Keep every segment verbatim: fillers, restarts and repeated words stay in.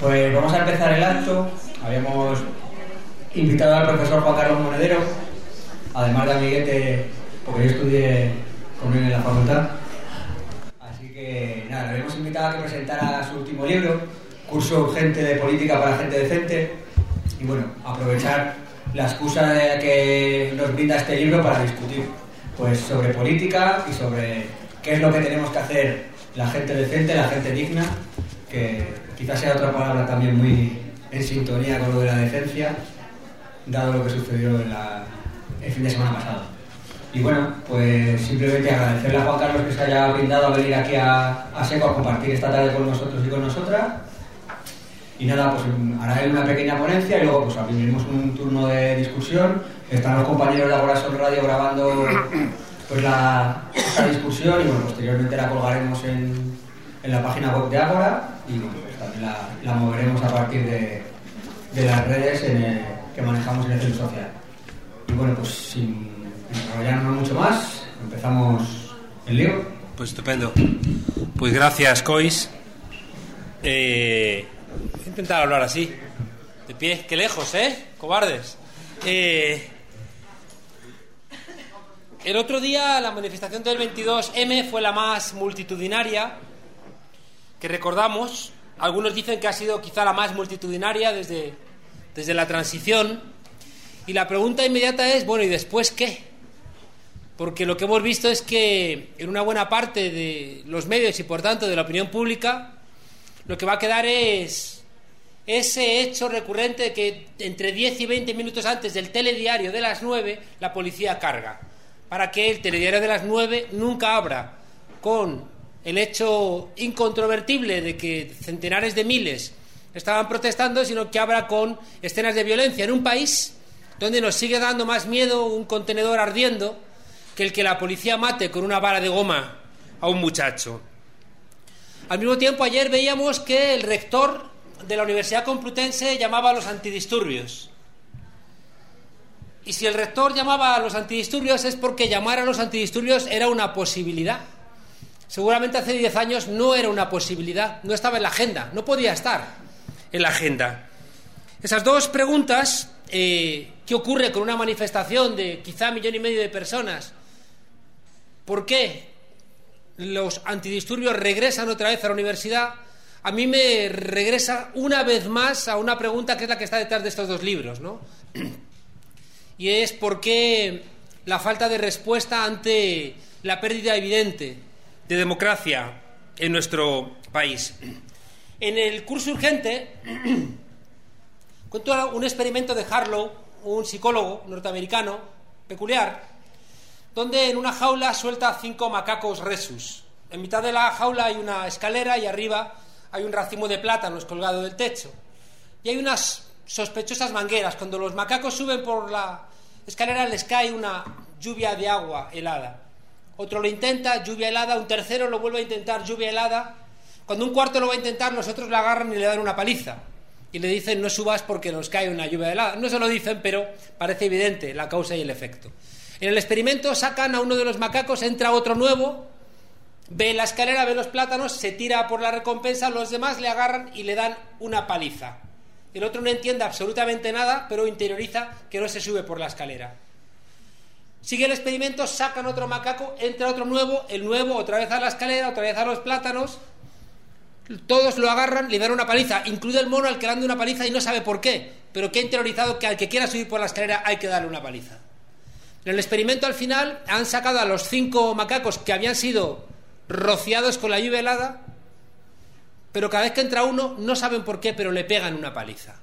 Pues vamos a empezar el acto. Habíamos invitado al profesor Juan Carlos Monedero, además de amiguete, porque yo estudié con él en la facultad. Así que nada, le habíamos invitado a que presentara su último libro, Curso Urgente de Política para Gente Decente. Y bueno, aprovechar la excusa de que nos brinda este libro para discutir pues sobre política y sobre qué es lo que tenemos que hacer la gente decente, la gente digna, que quizás sea otra palabra también muy en sintonía con lo de la decencia, dado lo que sucedió en la, el fin de semana pasado. Y bueno, pues simplemente agradecerle a Juan Carlos que se haya brindado a venir aquí a, a Seco a compartir esta tarde con nosotros y con nosotras. Y nada, pues hará él una pequeña ponencia y luego pues abriremos un turno de discusión. Están los compañeros de Agora Sol Radio grabando pues la, esta discusión y bueno, posteriormente la colgaremos en, en la página web de Agora y bueno, pues también la, la moveremos a partir de, de las redes en el, que manejamos en el centro social. Y bueno, pues sin enrollarnos mucho más, empezamos el lío. Pues estupendo. Pues gracias, Cois. Eh, voy a intentar hablar así, de pie. Qué lejos, ¿eh? Cobardes. Eh, el otro día la manifestación del veintidós eme fue la más multitudinaria que recordamos. Algunos dicen que ha sido quizá la más multitudinaria desde, desde la transición. Y la pregunta inmediata es, bueno, ¿y después qué? Porque lo que hemos visto es que en una buena parte de los medios y por tanto de la opinión pública lo que va a quedar es ese hecho recurrente de que entre diez y veinte minutos antes del telediario de las nueve la policía carga, para que el telediario de las nueve nunca abra con el hecho incontrovertible de que centenares de miles estaban protestando, sino que abra con escenas de violencia en un país donde nos sigue dando más miedo un contenedor ardiendo que el que la policía mate con una vara de goma a un muchacho. Al mismo tiempo, ayer veíamos que el rector de la Universidad Complutense llamaba a los antidisturbios. Y si el rector llamaba a los antidisturbios es porque llamar a los antidisturbios era una posibilidad. Seguramente hace diez años no era una posibilidad, no estaba en la agenda, no podía estar en la agenda. Esas dos preguntas, eh, ¿qué ocurre con una manifestación de quizá millón y medio de personas? ¿Por qué los antidisturbios regresan otra vez a la universidad? A mí me regresa una vez más a una pregunta que es la que está detrás de estos dos libros, ¿no? Y es ¿por qué la falta de respuesta ante la pérdida evidente de democracia en nuestro país? En el curso urgente cuento un experimento de Harlow, un psicólogo norteamericano peculiar, donde en una jaula suelta cinco macacos rhesus. En mitad de la jaula hay una escalera y arriba hay un racimo de plátanos colgado del techo. Y hay unas sospechosas mangueras. Cuando los macacos suben por la escalera les cae una lluvia de agua helada. Otro lo intenta, lluvia helada. Un tercero lo vuelve a intentar, lluvia helada. Cuando un cuarto lo va a intentar, los otros le agarran y le dan una paliza. Y le dicen, no subas porque nos cae una lluvia helada. No se lo dicen, pero parece evidente la causa y el efecto. En el experimento sacan a uno de los macacos, entra otro nuevo, ve la escalera, ve los plátanos, se tira por la recompensa, los demás le agarran y le dan una paliza. El otro no entiende absolutamente nada, pero interioriza que no se sube por la escalera. Sigue el experimento, sacan otro macaco, entra otro nuevo, el nuevo otra vez a la escalera, otra vez a los plátanos, todos lo agarran, le dan una paliza, incluye el mono al que le dan una paliza y no sabe por qué, pero que ha interiorizado que al que quiera subir por la escalera hay que darle una paliza. En el experimento al final han sacado a los cinco macacos que habían sido rociados con la lluvia helada, pero cada vez que entra uno no saben por qué, pero le pegan una paliza.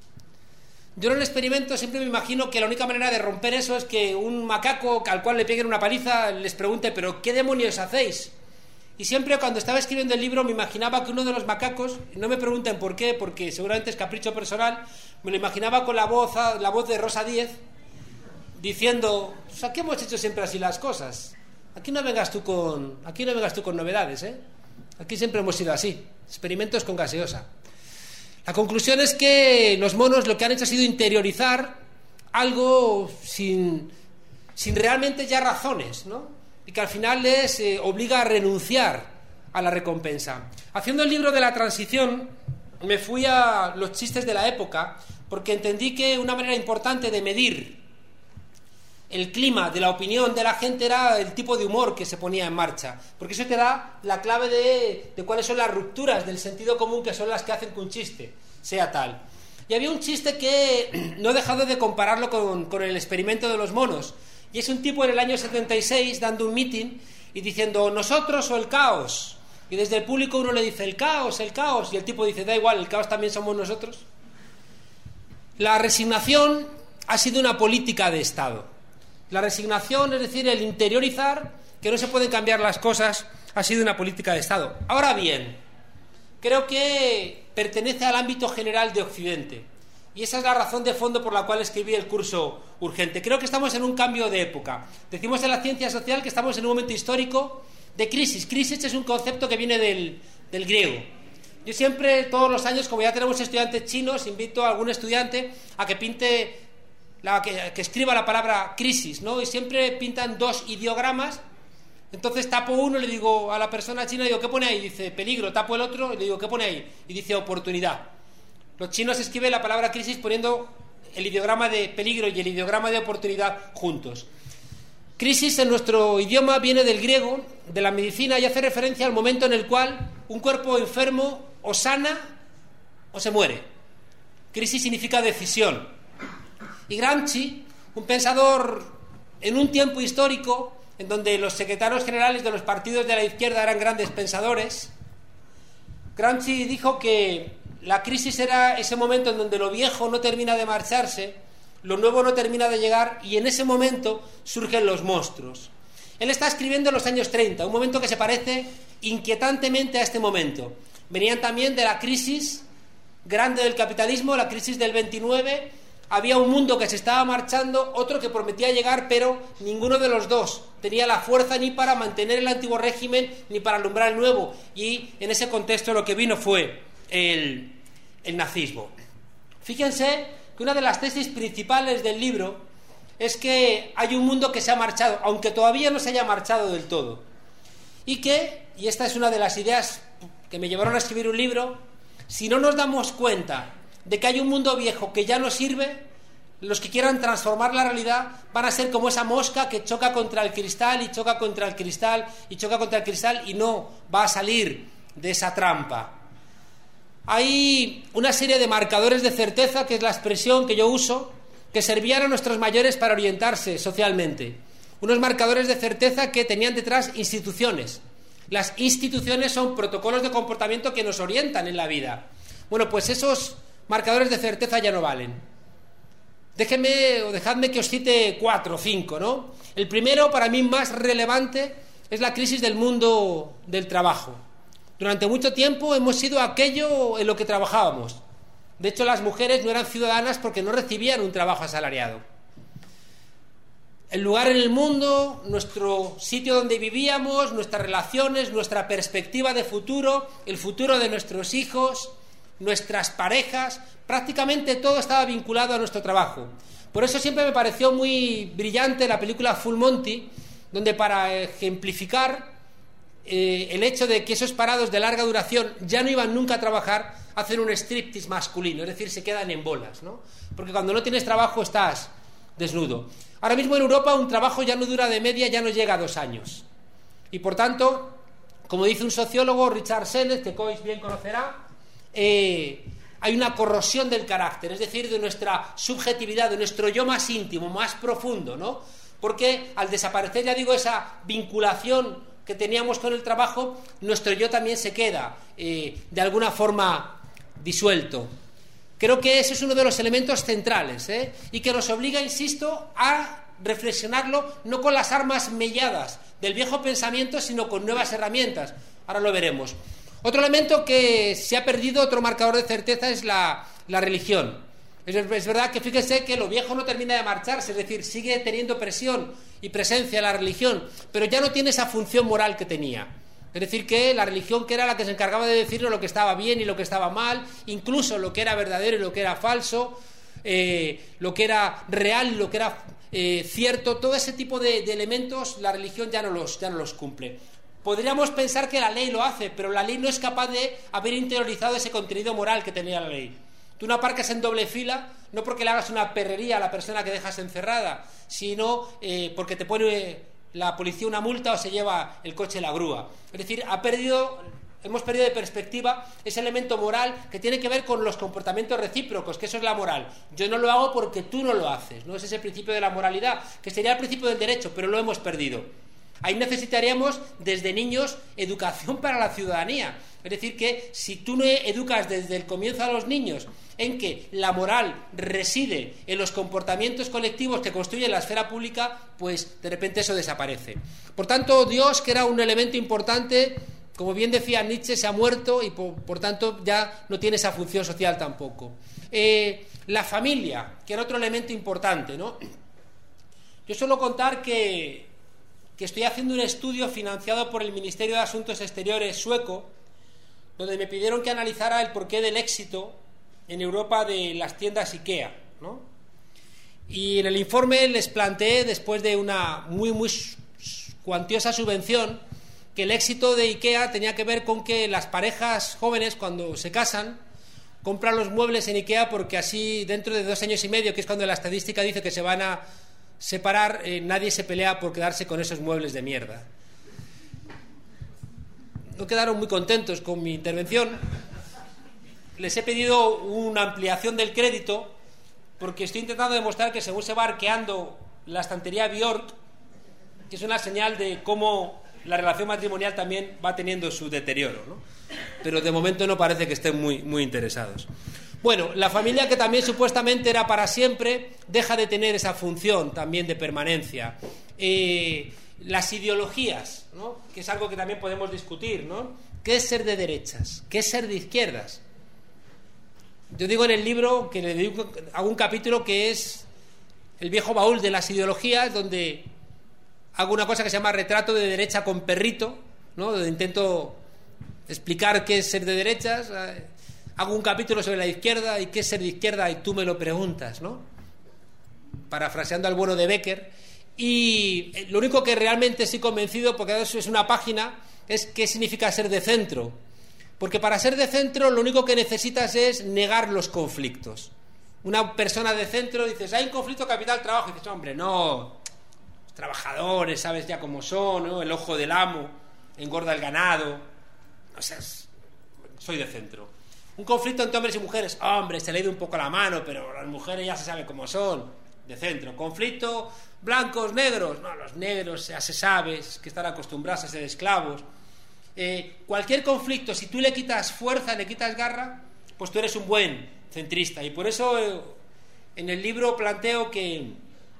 Yo en el experimento siempre me imagino que la única manera de romper eso es que un macaco al cual le peguen una paliza les pregunte, ¿pero qué demonios hacéis? Y siempre cuando estaba escribiendo el libro me imaginaba que uno de los macacos, no me pregunten por qué, porque seguramente es capricho personal, me lo imaginaba con la voz, la voz de Rosa Díez, diciendo, o sea, ¿qué hemos hecho siempre así las cosas? Aquí no vengas tú con, aquí no vengas tú con novedades, ¿eh? Aquí siempre hemos sido así, experimentos con gaseosa. La conclusión es que los monos lo que han hecho ha sido interiorizar algo sin, sin realmente ya razones, ¿no? Y que al final les eh, obliga a renunciar a la recompensa. Haciendo el libro de la transición, me fui a los chistes de la época, porque entendí que una manera importante de medir el clima de la opinión de la gente era el tipo de humor que se ponía en marcha, porque eso te da la clave de, de cuáles son las rupturas del sentido común, que son las que hacen que un chiste sea tal. Y había un chiste que no he dejado de compararlo con, con el experimento de los monos, y es un tipo en el año setenta y seis dando un mitin y diciendo nosotros o el caos, y desde el público uno le dice el caos, el caos, y el tipo dice da igual, el caos también somos nosotros. La resignación ha sido una política de Estado. La resignación, es decir, el interiorizar que no se pueden cambiar las cosas, ha sido una política de Estado. Ahora bien, creo que pertenece al ámbito general de Occidente, y esa es la razón de fondo por la cual escribí el curso urgente. Creo que estamos en un cambio de época. Decimos en la ciencia social que estamos en un momento histórico de crisis. Crisis es un concepto que viene del, del griego. Yo siempre, todos los años, como ya tenemos estudiantes chinos, invito a algún estudiante a que pinte La, que, que escriba la palabra crisis, ¿no? Y siempre pintan dos ideogramas. Entonces tapo uno y le digo a la persona china, digo, ¿qué pone ahí? Dice peligro. Tapo el otro y le digo, ¿qué pone ahí? Y dice oportunidad. Los chinos escriben la palabra crisis poniendo el ideograma de peligro y el ideograma de oportunidad juntos. Crisis en nuestro idioma viene del griego, de la medicina, y hace referencia al momento en el cual un cuerpo enfermo o sana o se muere. Crisis significa decisión. Y Gramsci, un pensador en un tiempo histórico en donde los secretarios generales de los partidos de la izquierda eran grandes pensadores, Gramsci dijo que la crisis era ese momento en donde lo viejo no termina de marcharse, lo nuevo no termina de llegar, y en ese momento surgen los monstruos. Él está escribiendo en los años treinta, un momento que se parece inquietantemente a este momento. Venían también de la crisis grande del capitalismo, la crisis del veintinueve. Había un mundo que se estaba marchando, otro que prometía llegar, pero ninguno de los dos tenía la fuerza ni para mantener el antiguo régimen ni para alumbrar el nuevo. Y en ese contexto lo que vino fue el, el nazismo. Fíjense que una de las tesis principales del libro es que hay un mundo que se ha marchado, aunque todavía no se haya marchado del todo. Y que, y esta es una de las ideas que me llevaron a escribir un libro, si no nos damos cuenta de que hay un mundo viejo que ya no sirve, los que quieran transformar la realidad van a ser como esa mosca que choca contra el cristal y choca contra el cristal y choca contra el cristal y no va a salir de esa trampa. Hay una serie de marcadores de certeza, que es la expresión que yo uso, que servían a nuestros mayores para orientarse socialmente. Unos marcadores de certeza que tenían detrás instituciones. Las instituciones son protocolos de comportamiento que nos orientan en la vida. Bueno, pues esos marcadores de certeza ya no valen. Déjenme o dejadme que os cite cuatro o cinco, ¿no? El primero, para mí más relevante, es la crisis del mundo del trabajo. Durante mucho tiempo hemos sido aquello en lo que trabajábamos. De hecho, las mujeres no eran ciudadanas porque no recibían un trabajo asalariado. El lugar en el mundo, nuestro sitio donde vivíamos, nuestras relaciones, nuestra perspectiva de futuro, el futuro de nuestros hijos, nuestras parejas, prácticamente todo estaba vinculado a nuestro trabajo. Por eso siempre me pareció muy brillante la película Full Monty, donde para ejemplificar eh, el hecho de que esos parados de larga duración ya no iban nunca a trabajar, hacen un striptease masculino, es decir, se quedan en bolas, ¿no? Porque cuando no tienes trabajo estás desnudo. Ahora mismo en Europa un trabajo ya no dura de media, ya no llega a dos años. Y por tanto, como dice un sociólogo, Richard Sennett, que Coix bien conocerá, eh, hay una corrosión del carácter, es decir, de nuestra subjetividad, de nuestro yo más íntimo, más profundo, ¿no? Porque al desaparecer, ya digo, esa vinculación que teníamos con el trabajo, nuestro yo también se queda eh, de alguna forma disuelto. Creo que ese es uno de los elementos centrales, ¿eh? Y que nos obliga, insisto, a reflexionarlo no con las armas melladas del viejo pensamiento, sino con nuevas herramientas. Ahora lo veremos. Otro elemento que se ha perdido, otro marcador de certeza, es la, la religión. Es, es verdad que fíjense que lo viejo no termina de marcharse, es decir, sigue teniendo presión y presencia la religión, pero ya no tiene esa función moral que tenía. Es decir, que la religión, que era la que se encargaba de decirnos lo que estaba bien y lo que estaba mal, incluso lo que era verdadero y lo que era falso, eh, lo que era real y lo que era eh, cierto, todo ese tipo de, de elementos la religión ya no los, ya no los cumple. podríamos pensar que la ley lo hace, pero la ley no es capaz de haber interiorizado ese contenido moral que tenía la ley. Tú no aparcas en doble fila, no porque le hagas una perrería a la persona que dejas encerrada, sino eh, porque te pone la policía una multa o se lleva el coche la grúa. Es decir, ha perdido, hemos perdido de perspectiva ese elemento moral que tiene que ver con los comportamientos recíprocos, que eso es la moral. Yo no lo hago porque tú no lo haces, ¿no? Ese es el principio de la moralidad, que sería el principio del derecho, pero lo hemos perdido. Ahí necesitaríamos desde niños educación para la ciudadanía. Es decir, que si tú no educas desde el comienzo a los niños en que la moral reside en los comportamientos colectivos que construyen la esfera pública, pues de repente eso desaparece. Por tanto, Dios, que era un elemento importante, como bien decía Nietzsche, se ha muerto y por, por tanto ya no tiene esa función social tampoco. Eh, la familia, que era otro elemento importante, ¿no? Yo suelo contar que, que estoy haciendo un estudio financiado por el Ministerio de Asuntos Exteriores sueco, donde me pidieron que analizara el porqué del éxito en Europa de las tiendas IKEA, ¿no? Y en el informe les planteé, después de una muy, muy cuantiosa subvención, que el éxito de IKEA tenía que ver con que las parejas jóvenes, cuando se casan, compran los muebles en IKEA porque así dentro de dos años y medio, que es cuando la estadística dice que se van a separar, eh, nadie se pelea por quedarse con esos muebles de mierda. No quedaron muy contentos con mi intervención. Les he pedido una ampliación del crédito porque estoy intentando demostrar que según se va arqueando la estantería Bjork, que es una señal de cómo la relación matrimonial también va teniendo su deterioro, ¿no? Pero de momento no parece que estén muy, muy interesados. Bueno, la familia, que también supuestamente era para siempre, deja de tener esa función también de permanencia. Eh, las ideologías, ¿no? Que es algo que también podemos discutir, ¿no? ¿Qué es ser de derechas? ¿Qué es ser de izquierdas? Yo digo en el libro, que le digo, hago un capítulo que es el viejo baúl de las ideologías, donde hago una cosa que se llama retrato de derecha con perrito, ¿no? Donde intento explicar qué es ser de derechas. Hago un capítulo sobre la izquierda y qué es ser de izquierda y tú me lo preguntas, ¿no? Parafraseando al bueno de Becker. Y lo único que realmente estoy convencido, porque eso es una página, es qué significa ser de centro. Porque para ser de centro lo único que necesitas es negar los conflictos. Una persona de centro, dices, hay un conflicto capital-trabajo, y dices, hombre, no, los trabajadores, sabes ya cómo son, ¿no? El ojo del amo, engorda el ganado. O sea, soy de centro. Un conflicto entre hombres y mujeres, hombre, se le ha ido un poco la mano, pero las mujeres ya se sabe cómo son, de centro. Conflicto blancos, negros, no, los negros ya se sabe, es que están acostumbrados a ser esclavos. Eh, cualquier conflicto, si tú le quitas fuerza, le quitas garra, pues tú eres un buen centrista. Y por eso eh, en el libro planteo que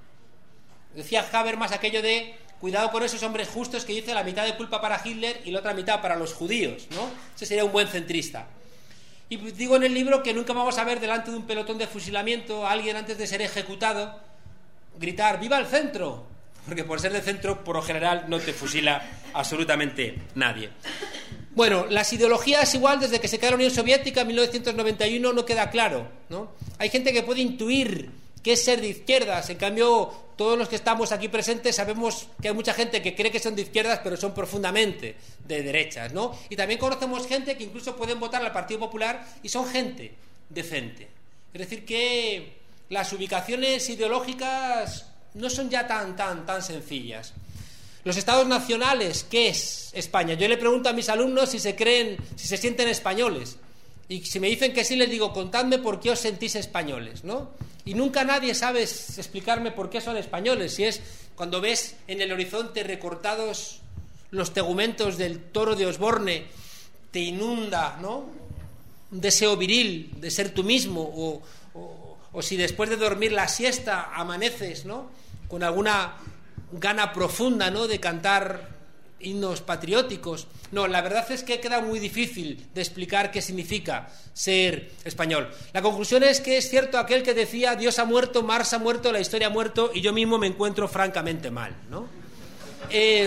decía Habermas aquello de cuidado con esos hombres justos que dice la mitad de culpa para Hitler y la otra mitad para los judíos, ¿no? Ese sería un buen centrista. Y digo en el libro que nunca vamos a ver delante de un pelotón de fusilamiento a alguien antes de ser ejecutado gritar ¡viva el centro! Porque por ser de centro, por lo general, no te fusila absolutamente nadie. Bueno, las ideologías, igual, desde que se cae la Unión Soviética en mil novecientos noventa y uno, no queda claro, ¿no? Hay gente que puede intuir qué es ser de izquierdas. En cambio, todos los que estamos aquí presentes sabemos que hay mucha gente que cree que son de izquierdas, pero son profundamente de derechas, ¿no? Y también conocemos gente que incluso pueden votar al Partido Popular y son gente decente. Es decir, que las ubicaciones ideológicas no son ya tan, tan, tan sencillas. Los estados nacionales, ¿qué es España? Yo le pregunto a mis alumnos si se creen, si se sienten españoles. Y si me dicen que sí, les digo, contadme por qué os sentís españoles, ¿no? Y nunca nadie sabe explicarme por qué son españoles. Si es cuando ves en el horizonte recortados los tegumentos del toro de Osborne, te inunda, ¿no? Un deseo viril de ser tú mismo, o, o, o si después de dormir la siesta amaneces, ¿no? Con alguna gana profunda, ¿no? De cantar himnos patrióticos. No, la verdad es que queda muy difícil de explicar qué significa ser español. La conclusión es que es cierto aquel que decía Dios ha muerto, Marx ha muerto, la historia ha muerto, y yo mismo me encuentro francamente mal, ¿no? Eh,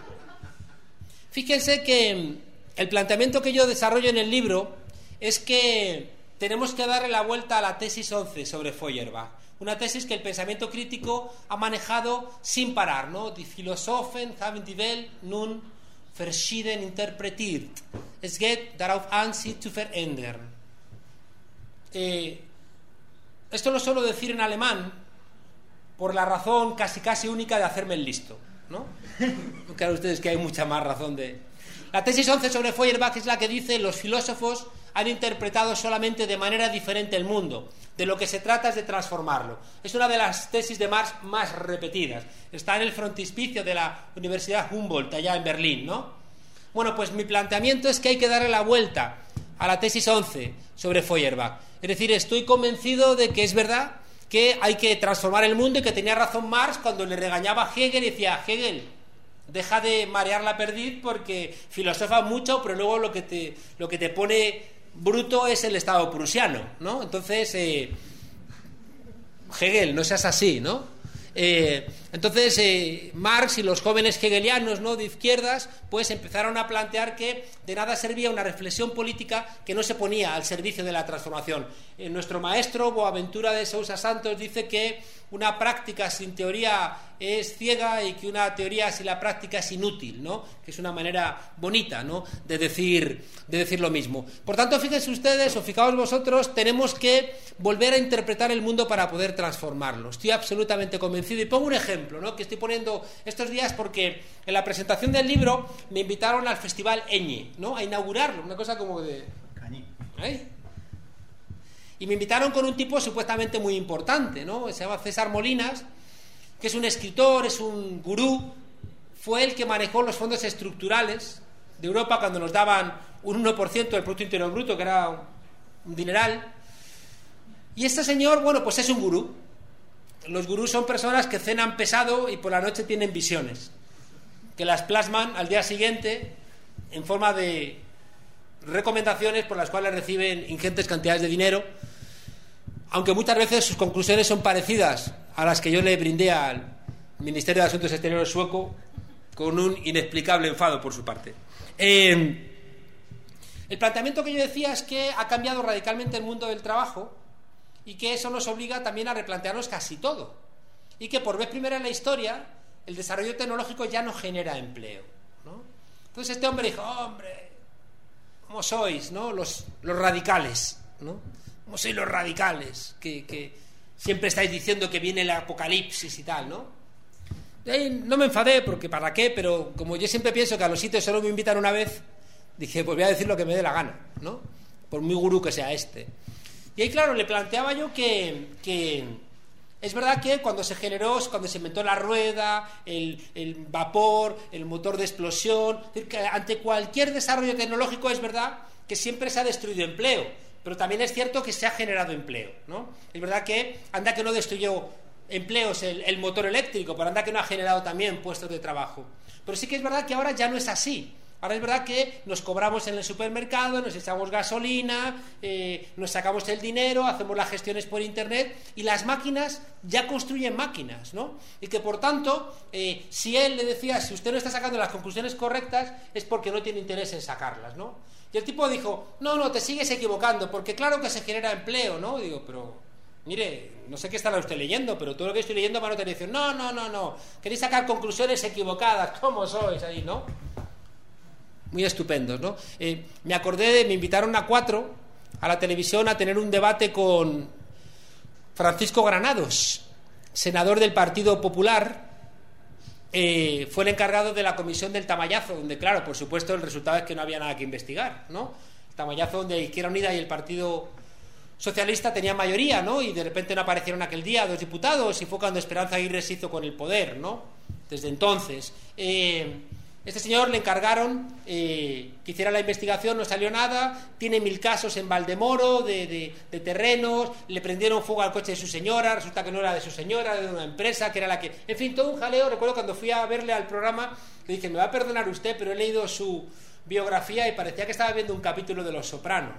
fíjense que el planteamiento que yo desarrollo en el libro es que tenemos que darle la vuelta a la tesis once sobre Feuerbach. Una tesis que el pensamiento crítico ha manejado sin parar, ¿no? Die Philosophen haben die Welt nun verschieden interpretiert. Es geht darauf an, sie zu verändern. Eh, esto lo suelo decir en alemán por la razón casi casi única de hacerme el listo, ¿no? Claro, ustedes que hay mucha más razón de... La tesis once sobre Feuerbach es la que dice: los filósofos han interpretado solamente de manera diferente el mundo. De lo que se trata es de transformarlo. Es una de las tesis de Marx más repetidas. Está en el frontispicio de la Universidad Humboldt, allá en Berlín, ¿no? Bueno, pues mi planteamiento es que hay que darle la vuelta a la tesis once sobre Feuerbach. Es decir, estoy convencido de que es verdad que hay que transformar el mundo y que tenía razón Marx cuando le regañaba a Hegel y decía: Hegel, deja de marear la perdiz porque filosofas mucho, pero luego lo que te, lo que te pone bruto es el Estado prusiano, ¿no? Entonces, eh, Hegel, no seas así, ¿no? Eh, entonces, eh, Marx y los jóvenes hegelianos, ¿no?, de izquierdas, pues empezaron a plantear que de nada servía una reflexión política que no se ponía al servicio de la transformación. Eh, nuestro maestro Boaventura de Sousa Santos dice que una práctica sin teoría es ciega y que una teoría sin la práctica es inútil, ¿no? Que es una manera bonita, ¿no?, de decir, de decir lo mismo. Por tanto, fíjense ustedes, o fijaos vosotros, tenemos que volver a interpretar el mundo para poder transformarlo. Estoy absolutamente convencido. Y pongo un ejemplo, ¿no?, que estoy poniendo estos días porque en la presentación del libro me invitaron al Festival Eñe, ¿no?, a inaugurarlo, una cosa como de... ¿Eh? Y me invitaron con un tipo supuestamente muy importante, ¿no? Se llama César Molinas, que es un escritor, es un gurú, fue el que manejó los fondos estructurales de Europa cuando nos daban un uno por ciento del Producto Interior Bruto, que era un dineral. Y este señor, bueno, pues es un gurú. Los gurús son personas que cenan pesado y por la noche tienen visiones, que las plasman al día siguiente en forma de recomendaciones por las cuales reciben ingentes cantidades de dinero, aunque muchas veces sus conclusiones son parecidas a las que yo le brindé al Ministerio de Asuntos Exteriores sueco, con un inexplicable enfado por su parte. Eh, el planteamiento que yo decía es que ha cambiado radicalmente el mundo del trabajo y que eso nos obliga también a replantearnos casi todo, y que por vez primera en la historia el desarrollo tecnológico ya no genera empleo, ¿no? Entonces este hombre dijo: hombre, ¿cómo sois, no? Los, los radicales, ¿no? ¿Cómo sois los radicales? Que, que siempre estáis diciendo que viene el apocalipsis y tal, ¿no? Y no me enfadé, porque ¿para qué? Pero como yo siempre pienso que a los sitios solo me invitan una vez, dije, pues voy a decir lo que me dé la gana, ¿no? Por muy gurú que sea este. Y ahí, claro, le planteaba yo que, que es verdad que cuando se generó, cuando se inventó la rueda, el, el vapor, el motor de explosión, es decir, que ante cualquier desarrollo tecnológico es verdad que siempre se ha destruido empleo, pero también es cierto que se ha generado empleo, ¿no? Es verdad que anda que no destruyó empleos el, el motor eléctrico, pero anda que no ha generado también puestos de trabajo. Pero sí que es verdad que ahora ya no es así. Ahora es verdad que nos cobramos en el supermercado, nos echamos gasolina, eh, nos sacamos el dinero, hacemos las gestiones por internet, y las máquinas ya construyen máquinas, ¿no? Y que por tanto, eh, si él le decía, si usted no está sacando las conclusiones correctas, es porque no tiene interés en sacarlas, ¿no? Y el tipo dijo: no, no, te sigues equivocando, porque claro que se genera empleo, ¿no? Y digo, pero mire, no sé qué estará usted leyendo, pero todo lo que estoy leyendo va a notar y dice: no, no, no, no, queréis sacar conclusiones equivocadas, ¿cómo sois ahí, no? Muy estupendos, ¿no? Eh, me acordé de, me invitaron a cuatro a la televisión a tener un debate con Francisco Granados, senador del Partido Popular. Eh, fue el encargado de la comisión del Tamayazo, donde, claro, por supuesto, el resultado es que no había nada que investigar, ¿no? El Tamayazo, donde Izquierda Unida y el Partido Socialista tenían mayoría, ¿no? Y de repente no aparecieron aquel día dos diputados, y fue cuando Esperanza Aguirre se hizo con el poder, ¿no? Desde entonces. Eh, Este señor le encargaron eh, que hiciera la investigación, no salió nada, tiene mil casos en Valdemoro de, de, de terrenos, le prendieron fuego al coche de su señora, resulta que no era de su señora, era de una empresa que era la que... En fin, todo un jaleo. Recuerdo cuando fui a verle al programa, le dije: me va a perdonar usted, pero he leído su biografía y parecía que estaba viendo un capítulo de Los Soprano.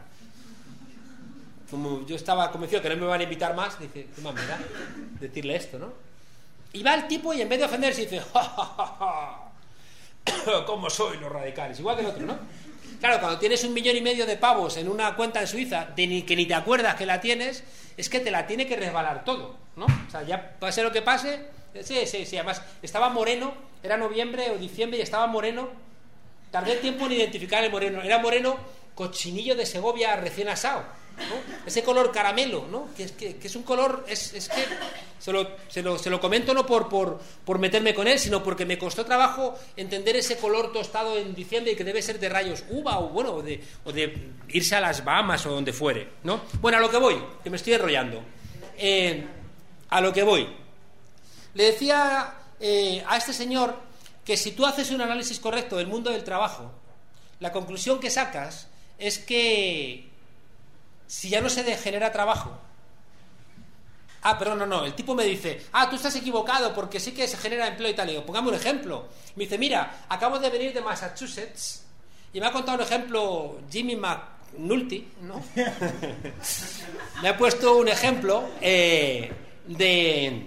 Como yo estaba convencido que no me van a invitar más, dije, qué más me da decirle esto, ¿no? Y va el tipo y en vez de ofenderse dice: ja, ja, ja, ja, ¿cómo soy los radicales? Igual que el otro, ¿no? Claro, cuando tienes un millón y medio de pavos en una cuenta en Suiza, de ni, que ni te acuerdas que la tienes, es que te la tiene que resbalar todo, ¿no? O sea, ya pase lo que pase. Sí, sí, sí, además estaba moreno, era noviembre o diciembre y estaba moreno, tardé tiempo en identificar el moreno. Era moreno cochinillo de Segovia recién asado, ¿no? Ese color caramelo, ¿no? Que es, que, que es un color, es, es que se lo, se, lo, se lo comento no por, por, por meterme con él, sino porque me costó trabajo entender ese color tostado en diciembre y que debe ser de rayos uva o bueno, o de, o de irse a las Bahamas o donde fuere, ¿no? Bueno, a lo que voy, que me estoy enrollando. Eh, a lo que voy. Le decía eh, a este señor que si tú haces un análisis correcto del mundo del trabajo, la conclusión que sacas es que si ya no se genera trabajo... Ah, perdón, no, no, el tipo me dice, ah, tú estás equivocado porque sí que se genera empleo y tal. Y digo, pongame un ejemplo. Me dice, mira, acabo de venir de Massachusetts y me ha contado un ejemplo Jimmy McNulty, ¿no? Me ha puesto un ejemplo eh, de...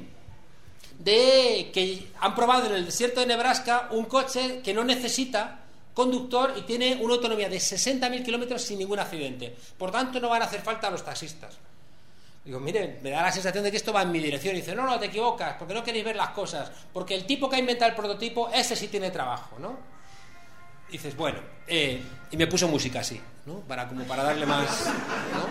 de que han probado en el desierto de Nebraska un coche que no necesita conductor y tiene una autonomía de sesenta mil kilómetros sin ningún accidente. Por tanto, no van a hacer falta los taxistas. Digo, mire, me da la sensación de que esto va en mi dirección. Y dice, no, no, te equivocas, porque no queréis ver las cosas. Porque el tipo que ha inventado el prototipo, ese sí tiene trabajo, ¿no? Y dices, bueno, eh, y me puso música así, ¿no? Para, como para darle más, ¿no?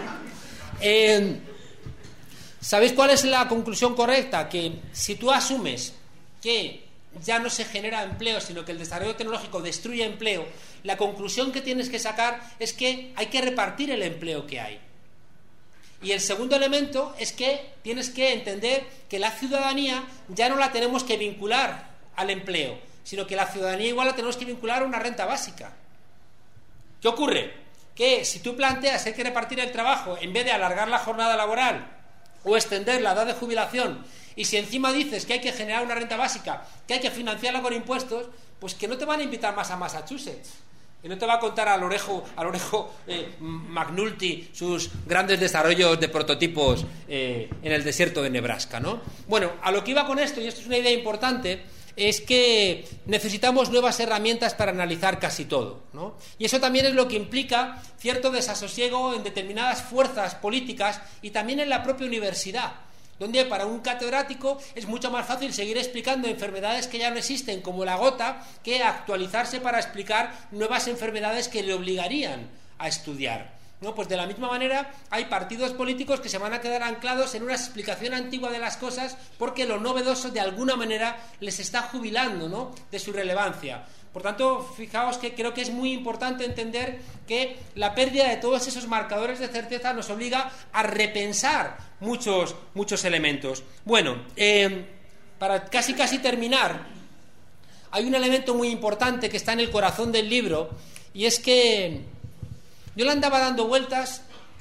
Eh, ¿Sabéis cuál es la conclusión correcta? Que si tú asumes que ya no se genera empleo, sino que el desarrollo tecnológico destruye empleo, la conclusión que tienes que sacar es que hay que repartir el empleo que hay. Y el segundo elemento es que tienes que entender que la ciudadanía ya no la tenemos que vincular al empleo, sino que la ciudadanía igual la tenemos que vincular a una renta básica. ¿Qué ocurre? Que si tú planteas que hay que repartir el trabajo en vez de alargar la jornada laboral o extender la edad de jubilación, y si encima dices que hay que generar una renta básica, que hay que financiarla con impuestos, pues que no te van a invitar más a Massachusetts, y no te va a contar al orejo, al orejo eh, McNulty sus grandes desarrollos de prototipos eh, en el desierto de Nebraska, ¿no? Bueno, a lo que iba con esto, y esto es una idea importante, es que necesitamos nuevas herramientas para analizar casi todo, ¿no? Y eso también es lo que implica cierto desasosiego en determinadas fuerzas políticas y también en la propia universidad, donde para un catedrático es mucho más fácil seguir explicando enfermedades que ya no existen, como la gota, que actualizarse para explicar nuevas enfermedades que le obligarían a estudiar, ¿no? Pues de la misma manera hay partidos políticos que se van a quedar anclados en una explicación antigua de las cosas porque lo novedoso de alguna manera les está jubilando, ¿no?, de su relevancia. Por tanto, fijaos que creo que es muy importante entender que la pérdida de todos esos marcadores de certeza nos obliga a repensar muchos, muchos elementos. Bueno, eh, para casi casi terminar, hay un elemento muy importante que está en el corazón del libro, y es que yo le andaba dando vueltas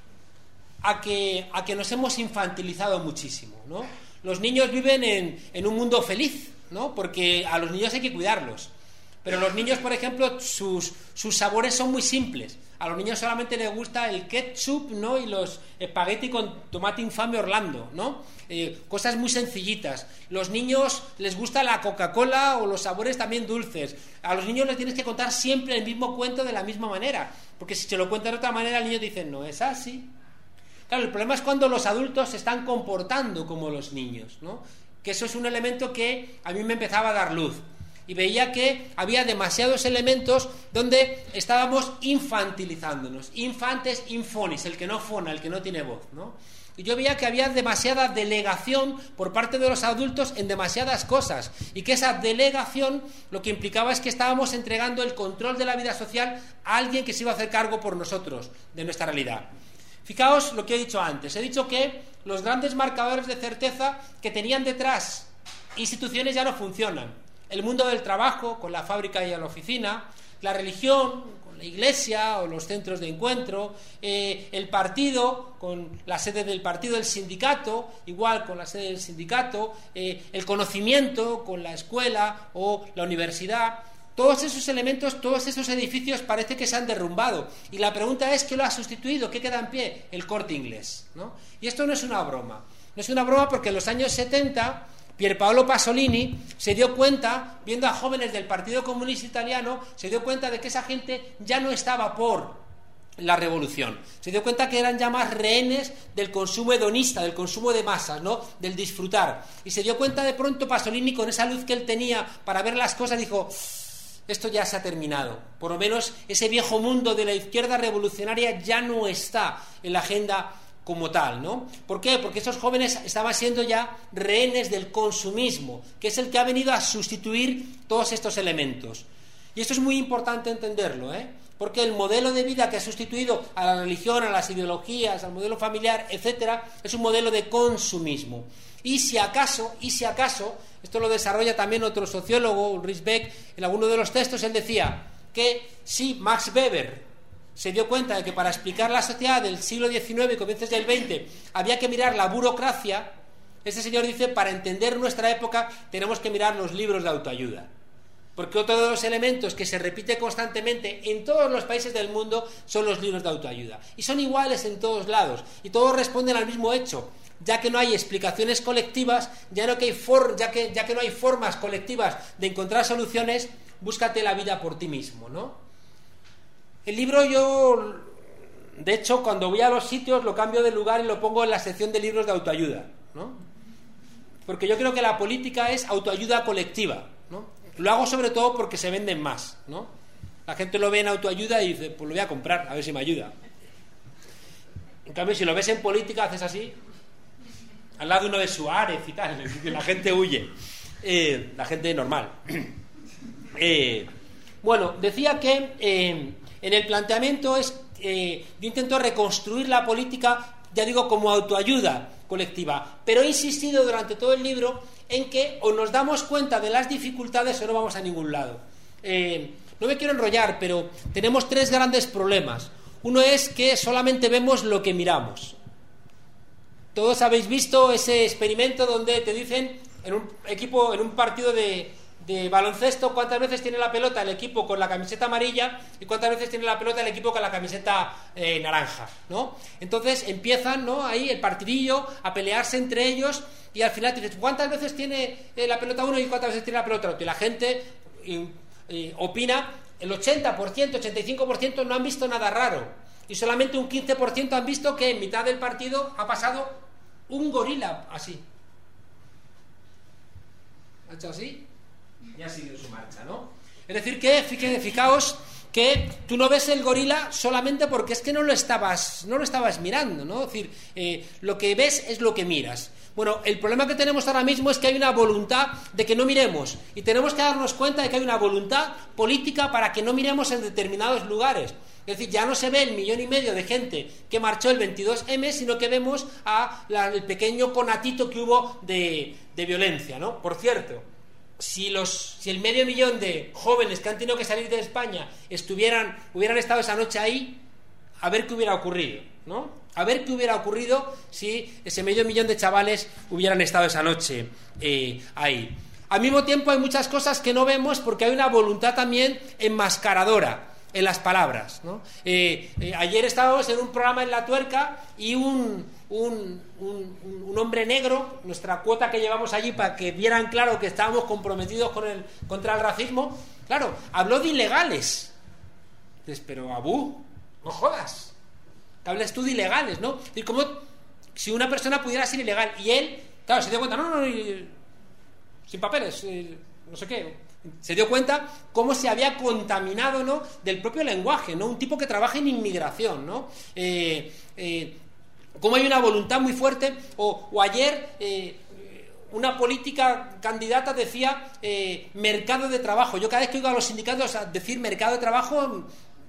a que, a que nos hemos infantilizado muchísimo, ¿no? Los niños viven en, en un mundo feliz, ¿no?, porque a los niños hay que cuidarlos. Pero los niños, por ejemplo, sus, sus sabores son muy simples. A los niños solamente les gusta el ketchup, ¿no?, y los espagueti con tomate infame Orlando, ¿no? Eh, cosas muy sencillitas. Los niños les gusta la Coca-Cola o los sabores también dulces. A los niños les tienes que contar siempre el mismo cuento de la misma manera, porque si se lo cuentan de otra manera, el niño dice, no es así. Claro, el problema es cuando los adultos se están comportando como los niños, ¿no? Que eso es un elemento que a mí me empezaba a dar luz. Y veía que había demasiados elementos donde estábamos infantilizándonos. Infantes infonis, el que no fona, el que no tiene voz, ¿no? Y yo veía que había demasiada delegación por parte de los adultos en demasiadas cosas, y que esa delegación lo que implicaba es que estábamos entregando el control de la vida social a alguien que se iba a hacer cargo por nosotros de nuestra realidad. Fijaos lo que he dicho antes. He dicho que los grandes marcadores de certeza que tenían detrás instituciones ya no funcionan. El mundo del trabajo, con la fábrica y la oficina, la religión, con la iglesia o los centros de encuentro, eh, el partido, con la sede del partido, el sindicato, igual con la sede del sindicato, eh, el conocimiento, con la escuela o la universidad. Todos esos elementos, todos esos edificios parece que se han derrumbado. Y la pregunta es, ¿qué lo ha sustituido? ¿Qué queda en pie? El Corte Inglés, ¿no? Y esto no es una broma. No es una broma porque en los años setenta... Pierpaolo Pasolini se dio cuenta, viendo a jóvenes del Partido Comunista Italiano, se dio cuenta de que esa gente ya no estaba por la revolución. Se dio cuenta que eran ya más rehenes del consumo hedonista, del consumo de masas, ¿no?, del disfrutar. Y se dio cuenta de pronto Pasolini, con esa luz que él tenía para ver las cosas, dijo, esto ya se ha terminado. Por lo menos ese viejo mundo de la izquierda revolucionaria ya no está en la agenda como tal, ¿no? ¿Por qué? Porque estos jóvenes estaban siendo ya rehenes del consumismo, que es el que ha venido a sustituir todos estos elementos. Y esto es muy importante entenderlo, ¿eh? Porque el modelo de vida que ha sustituido a la religión, a las ideologías, al modelo familiar, etcétera, es un modelo de consumismo. Y si acaso, y si acaso, esto lo desarrolla también otro sociólogo, Ulrich Beck, en alguno de los textos, él decía que si Max Weber se dio cuenta de que para explicar la sociedad del siglo diecinueve y comienzos del veinte había que mirar la burocracia, este señor dice, para entender nuestra época tenemos que mirar los libros de autoayuda. Porque otro de los elementos que se repite constantemente en todos los países del mundo son los libros de autoayuda. Y son iguales en todos lados. Y todos responden al mismo hecho. Ya que no hay explicaciones colectivas, ya, no que hay for, ya, que, ya que no hay formas colectivas de encontrar soluciones, búscate la vida por ti mismo, ¿no? El libro yo, de hecho, cuando voy a los sitios lo cambio de lugar y lo pongo en la sección de libros de autoayuda, ¿no? Porque yo creo que la política es autoayuda colectiva, ¿no? Lo hago sobre todo porque se venden más, ¿no? La gente lo ve en autoayuda y dice, pues lo voy a comprar, a ver si me ayuda. En cambio, si lo ves en política, haces así, al lado de uno de Suárez y tal, y la gente huye. Eh, la gente normal. Eh, bueno, decía que eh, en el planteamiento es, eh, yo intento reconstruir la política, ya digo, como autoayuda colectiva, pero he insistido durante todo el libro en que o nos damos cuenta de las dificultades o no vamos a ningún lado. Eh, no me quiero enrollar, pero tenemos tres grandes problemas. Uno es que solamente vemos lo que miramos. Todos habéis visto ese experimento donde te dicen en un equipo, en un partido de, de baloncesto, cuántas veces tiene la pelota el equipo con la camiseta amarilla y cuántas veces tiene la pelota el equipo con la camiseta eh, naranja, ¿no? Entonces empiezan, ¿no?, ahí el partidillo a pelearse entre ellos y al final te dices, ¿cuántas veces tiene eh, la pelota uno y cuántas veces tiene la pelota otro? Y la gente y, y, opina, el ochenta por ciento, ochenta y cinco por ciento no han visto nada raro y solamente un quince por ciento han visto que en mitad del partido ha pasado un gorila así. ¿Ha hecho así? Y ha seguido su marcha, ¿no? Es decir, que fijaos que tú no ves el gorila solamente porque es que no lo estabas, no lo estabas mirando, ¿no? Es decir, eh, lo que ves es lo que miras. Bueno, el problema que tenemos ahora mismo es que hay una voluntad de que no miremos y tenemos que darnos cuenta de que hay una voluntad política para que no miremos en determinados lugares. Es decir, ya no se ve el millón y medio de gente que marchó el veintidós eme, sino que vemos a la, el pequeño conatito que hubo de, de violencia, ¿no? Por cierto, si, los, si el medio millón de jóvenes que han tenido que salir de España estuvieran, hubieran estado esa noche ahí, a ver qué hubiera ocurrido, ¿no? A ver qué hubiera ocurrido si ese medio millón de chavales hubieran estado esa noche eh, ahí. Al mismo tiempo hay muchas cosas que no vemos porque hay una voluntad también enmascaradora en las palabras, ¿no? Eh, eh, ayer estábamos en un programa en La Tuerca y un, un, un, un hombre negro, nuestra cuota que llevamos allí para que vieran claro que estábamos comprometidos con el, contra el racismo, claro, habló de ilegales. Entonces, pero Abú, no jodas, que hables tú de ilegales, ¿no? Y como si una persona pudiera ser ilegal y él, claro, se dio cuenta, no, no, no, sin papeles, eh, no sé qué. Se dio cuenta cómo se había contaminado, ¿no?, del propio lenguaje, ¿no? Un tipo que trabaja en inmigración, ¿no? Eh, eh, cómo hay una voluntad muy fuerte. O, o ayer eh, una política candidata decía eh, mercado de trabajo. Yo cada vez que oigo a los sindicatos a decir mercado de trabajo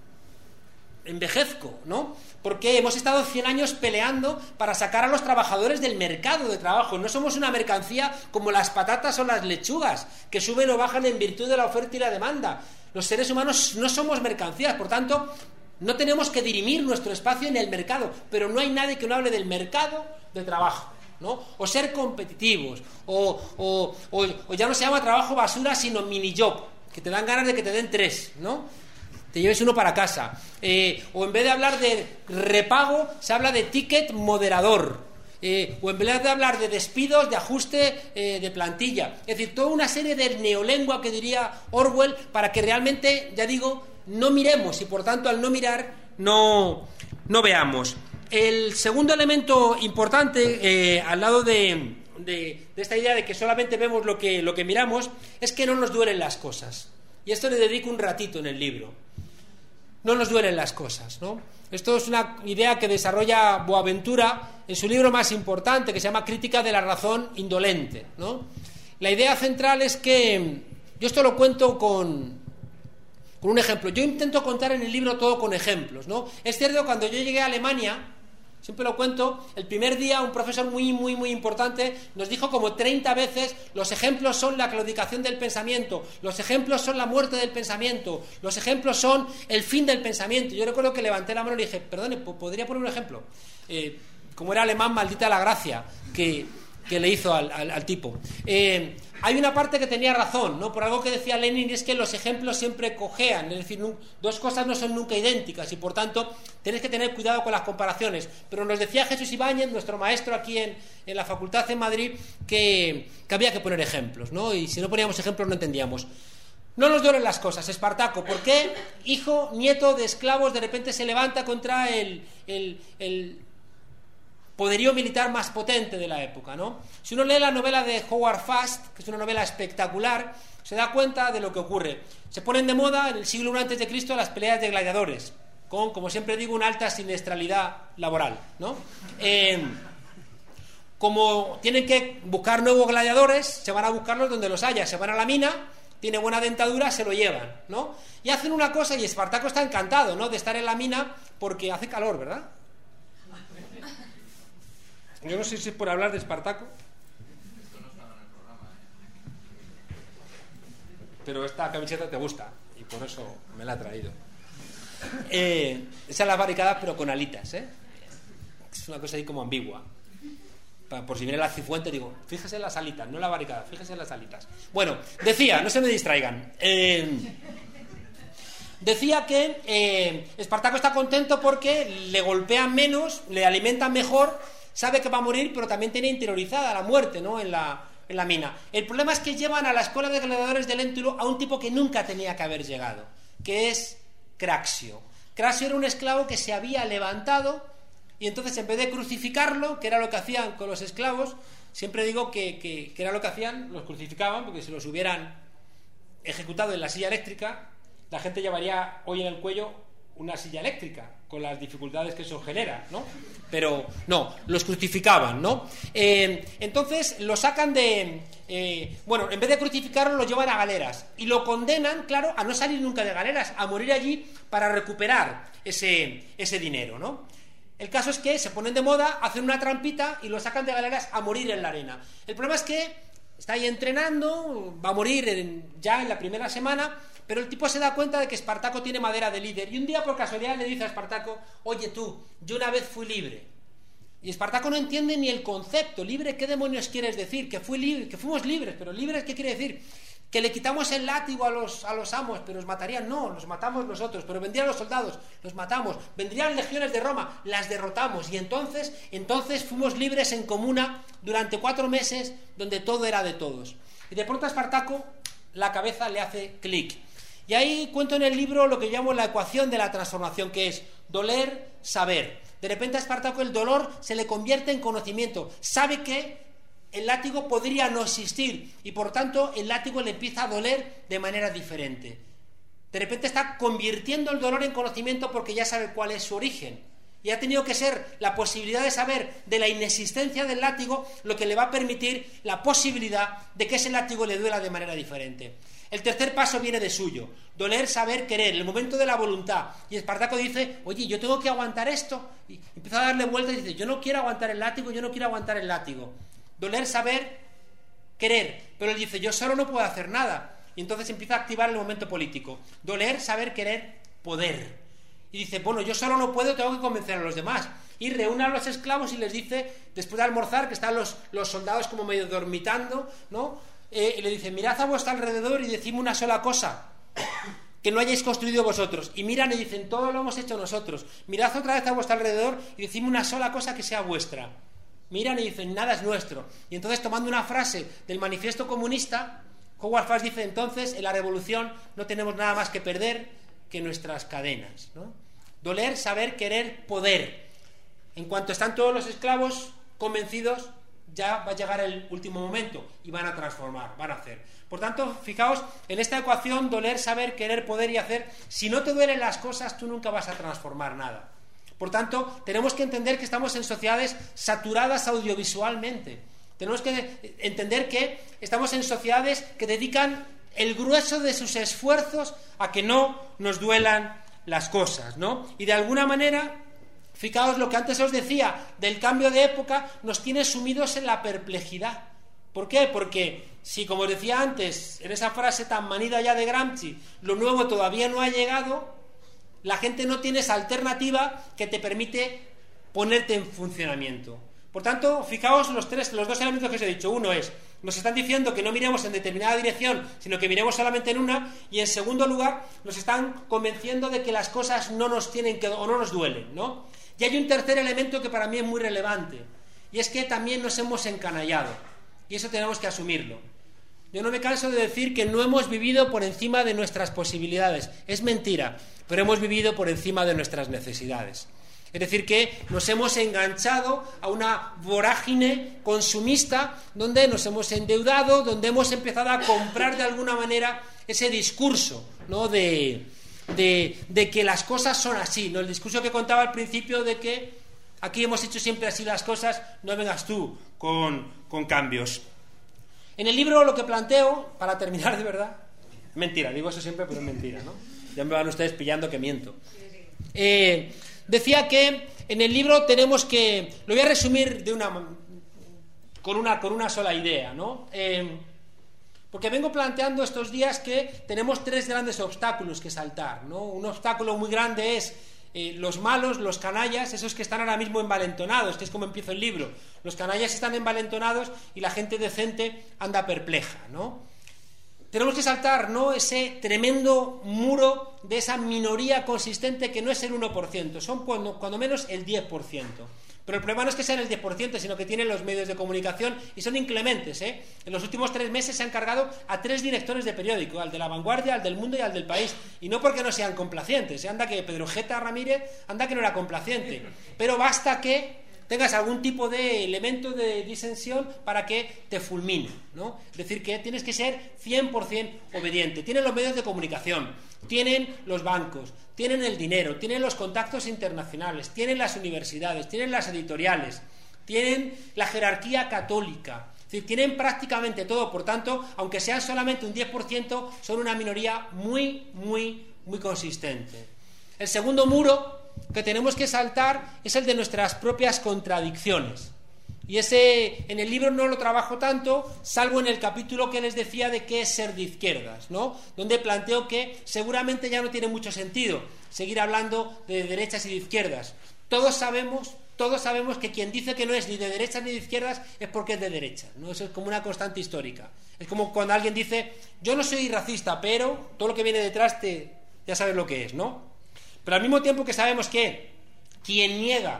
envejezco, ¿no? Porque hemos estado cien años peleando para sacar a los trabajadores del mercado de trabajo. No somos una mercancía como las patatas o las lechugas, que suben o bajan en virtud de la oferta y la demanda. Los seres humanos no somos mercancías, por tanto, no tenemos que dirimir nuestro espacio en el mercado, pero no hay nadie que no hable del mercado de trabajo, ¿no? O ser competitivos, o, o, o, o ya no se llama trabajo basura, sino mini job, que te dan ganas de que te den tres, ¿no? Te lleves uno para casa, eh, o en vez de hablar de repago se habla de ticket moderador, eh, o en vez de hablar de despidos, de ajuste eh, de plantilla. Es decir, toda una serie de neolengua que diría Orwell para que realmente, ya digo, no miremos y por tanto al no mirar no, no veamos. El segundo elemento importante eh, al lado de, de, de esta idea de que solamente vemos lo que, lo que miramos es que no nos duelen las cosas. y esto le dedico un ratito en el libro. No nos duelen las cosas, ¿no? Esto es una idea que desarrolla Boaventura en su libro más importante, que se llama Crítica de la razón indolente, ¿no? La idea central es que, yo esto lo cuento con, con un ejemplo. Yo intento contar en el libro todo con ejemplos, ¿no? Es cierto que cuando yo llegué a Alemania, siempre lo cuento, el primer día un profesor muy, muy, muy importante nos dijo como treinta veces: los ejemplos son la claudicación del pensamiento, los ejemplos son la muerte del pensamiento, los ejemplos son el fin del pensamiento. Yo recuerdo que levanté la mano y le dije: perdone, ¿podría poner un ejemplo? Eh, como era alemán, maldita la gracia que, que le hizo al, al, al tipo. Eh, hay una parte que tenía razón, ¿no? Por algo que decía Lenin, es que los ejemplos siempre cojean, es decir, no, dos cosas no son nunca idénticas y por tanto tenéis que tener cuidado con las comparaciones. Pero nos decía Jesús Ibáñez, nuestro maestro aquí en, en la facultad en Madrid, que, que había que poner ejemplos, ¿no? Y si no poníamos ejemplos no entendíamos. No nos duelen las cosas. Espartaco, ¿por qué hijo, nieto de esclavos, de repente se levanta contra el, el, el poderío militar más potente de la época, ¿no? Si uno lee la novela de Howard Fast, que es una novela espectacular, se da cuenta de lo que ocurre. Se ponen de moda en el siglo primero antes de Cristo las peleas de gladiadores, con, como siempre digo, una alta siniestralidad laboral, ¿no? Eh, como tienen que buscar nuevos gladiadores, se van a buscarlos donde los haya, se van a la mina, tiene buena dentadura, se lo llevan, ¿no? Y hacen una cosa, y Espartaco está encantado, ¿no?, de estar en la mina porque hace calor, ¿verdad? Yo no sé si es por hablar de Espartaco. Esto no estaba en el programa, ¿eh? Pero esta camiseta te gusta y por eso me la he traído. Eh, esa es la barricada, pero con alitas, ¿eh? Es una cosa ahí como ambigua. Por si viene la Cifuente, digo, fíjese en las alitas, no en la barricada, fíjese en las alitas. Bueno, decía, no se me distraigan. Eh, decía que eh, Espartaco está contento porque le golpean menos, le alimentan mejor. Sabe que va a morir, pero también tiene interiorizada la muerte, ¿no?, en la, en la mina. El problema es que llevan a la escuela de gladiadores de Léntulo a un tipo que nunca tenía que haber llegado, que es Craxio. Craxio era un esclavo que se había levantado y entonces, en vez de crucificarlo, que era lo que hacían con los esclavos, siempre digo que, que, que era lo que hacían, los crucificaban, porque si los hubieran ejecutado en la silla eléctrica, la gente llevaría hoy en el cuello una silla eléctrica, con las dificultades que eso genera, ¿no? Pero no, los crucificaban, ¿no? Eh, entonces lo sacan de... Eh, bueno, en vez de crucificarlo, lo llevan a galeras y lo condenan, claro, a no salir nunca de galeras, a morir allí para recuperar ese, ese dinero, ¿no? El caso es que se ponen de moda, hacen una trampita y lo sacan de galeras a morir en la arena. El problema es que está ahí entrenando, va a morir en, ya en la primera semana. Pero el tipo se da cuenta de que Espartaco tiene madera de líder y un día por casualidad le dice a Espartaco: oye tú, yo una vez fui libre. Y Espartaco no entiende ni el concepto. ¿Libre qué demonios quieres decir? Que fui libre, que fuimos libres, pero libres ¿qué quiere decir? Que le quitamos el látigo a los, a los amos, pero los matarían. No, los matamos nosotros. Pero vendrían los soldados, los matamos. Vendrían legiones de Roma, las derrotamos. Y entonces, entonces fuimos libres en comuna durante cuatro meses donde todo era de todos. Y de pronto a Espartaco la cabeza le hace clic. Y ahí cuento en el libro lo que llamo la ecuación de la transformación, que es doler, saber. De repente a Espartaco el dolor se le convierte en conocimiento. Sabe que el látigo podría no existir y por tanto el látigo le empieza a doler de manera diferente. De repente está convirtiendo el dolor en conocimiento porque ya sabe cuál es su origen. Y ha tenido que ser la posibilidad de saber de la inexistencia del látigo lo que le va a permitir la posibilidad de que ese látigo le duela de manera diferente. El tercer paso viene de suyo: doler, saber, querer, el momento de la voluntad. Y Espartaco dice: oye, yo tengo que aguantar esto. Y empieza a darle vueltas y dice: yo no quiero aguantar el látigo, yo no quiero aguantar el látigo. Doler, saber, querer. Pero él dice: yo solo no puedo hacer nada. Y entonces empieza a activar el momento político: doler, saber, querer, poder. Y dice: bueno, yo solo no puedo, tengo que convencer a los demás. Y reúne a los esclavos y les dice, después de almorzar, que están los, los soldados como medio dormitando, ¿no? Eh, y le dice: mirad a vuestro alrededor y decidme una sola cosa que no hayáis construido vosotros. Y miran y dicen: todo lo hemos hecho nosotros. Mirad otra vez a vuestro alrededor y decidme una sola cosa que sea vuestra. Miran y dicen: nada es nuestro. Y entonces, tomando una frase del manifiesto comunista, Howard Fast dice: entonces en la revolución no tenemos nada más que perder que nuestras cadenas, ¿no? Doler, saber, querer, poder. En cuanto están todos los esclavos convencidos, ya va a llegar el último momento y van a transformar, van a hacer. Por tanto, fijaos, en esta ecuación, doler, saber, querer, poder y hacer, si no te duelen las cosas, tú nunca vas a transformar nada. Por tanto, tenemos que entender que estamos en sociedades saturadas audiovisualmente. Tenemos que entender que estamos en sociedades que dedican el grueso de sus esfuerzos a que no nos duelan las cosas, ¿no? Y de alguna manera, fijaos lo que antes os decía del cambio de época, nos tiene sumidos en la perplejidad. ¿Por qué? Porque si, como os decía antes, en esa frase tan manida ya de Gramsci, lo nuevo todavía no ha llegado, la gente no tiene esa alternativa que te permite ponerte en funcionamiento. Por tanto, fijaos los tres, los dos elementos que os he dicho. Uno es, nos están diciendo que no miremos en determinada dirección, sino que miremos solamente en una, y en segundo lugar, nos están convenciendo de que las cosas no nos tienen que, o no nos duelen, ¿no? Y hay un tercer elemento que para mí es muy relevante, y es que también nos hemos encanallado, y eso tenemos que asumirlo. Yo no me canso de decir que no hemos vivido por encima de nuestras posibilidades. Es mentira, pero hemos vivido por encima de nuestras necesidades. Es decir, que nos hemos enganchado a una vorágine consumista donde nos hemos endeudado, donde hemos empezado a comprar de alguna manera ese discurso, ¿no? de, de, de que las cosas son así, ¿no? El discurso que contaba al principio de que aquí hemos hecho siempre así las cosas, no vengas tú con, con cambios. En el libro lo que planteo, para terminar de verdad, mentira, digo eso siempre, pero es mentira, ¿no? Ya me van ustedes pillando que miento. Eh... Decía que en el libro tenemos que... Lo voy a resumir de una, con, una, con una sola idea, ¿no? Eh, porque vengo planteando estos días que tenemos tres grandes obstáculos que saltar, ¿no? Un obstáculo muy grande es eh, los malos, los canallas, esos que están ahora mismo envalentonados, que es como empieza el libro. Los canallas están envalentonados y la gente decente anda perpleja, ¿no? Tenemos que saltar, ¿no?, ese tremendo muro de esa minoría consistente que no es el uno por ciento, son cuando, cuando menos el diez por ciento. Pero el problema no es que sean el diez por ciento, sino que tienen los medios de comunicación y son inclementes, ¿eh? En los últimos tres meses se han cargado a tres directores de periódico, al de La Vanguardia, al del Mundo y al del País. Y no porque no sean complacientes, ¿eh? Anda que Pedro Jeta Ramírez, anda que no era complaciente. Pero basta que tengas algún tipo de elemento de disensión para que te fulmine, ¿no? Es decir, que tienes que ser cien por ciento obediente. Tienen los medios de comunicación, tienen los bancos, tienen el dinero, tienen los contactos internacionales, tienen las universidades, tienen las editoriales, tienen la jerarquía católica. Es decir, tienen prácticamente todo. Por tanto, aunque sean solamente un diez por ciento, son una minoría muy, muy, muy consistente. El segundo muro que tenemos que saltar es el de nuestras propias contradicciones. Y ese en el libro no lo trabajo tanto, salvo en el capítulo que les decía de qué es ser de izquierdas, ¿no? Donde planteo que seguramente ya no tiene mucho sentido seguir hablando de derechas y de izquierdas. Todos sabemos, todos sabemos que quien dice que no es ni de derechas ni de izquierdas es porque es de derecha, ¿no? Eso es como una constante histórica. Es como cuando alguien dice, yo no soy racista, pero todo lo que viene detrás te, ya sabes lo que es, ¿no? Pero al mismo tiempo que sabemos que quien niega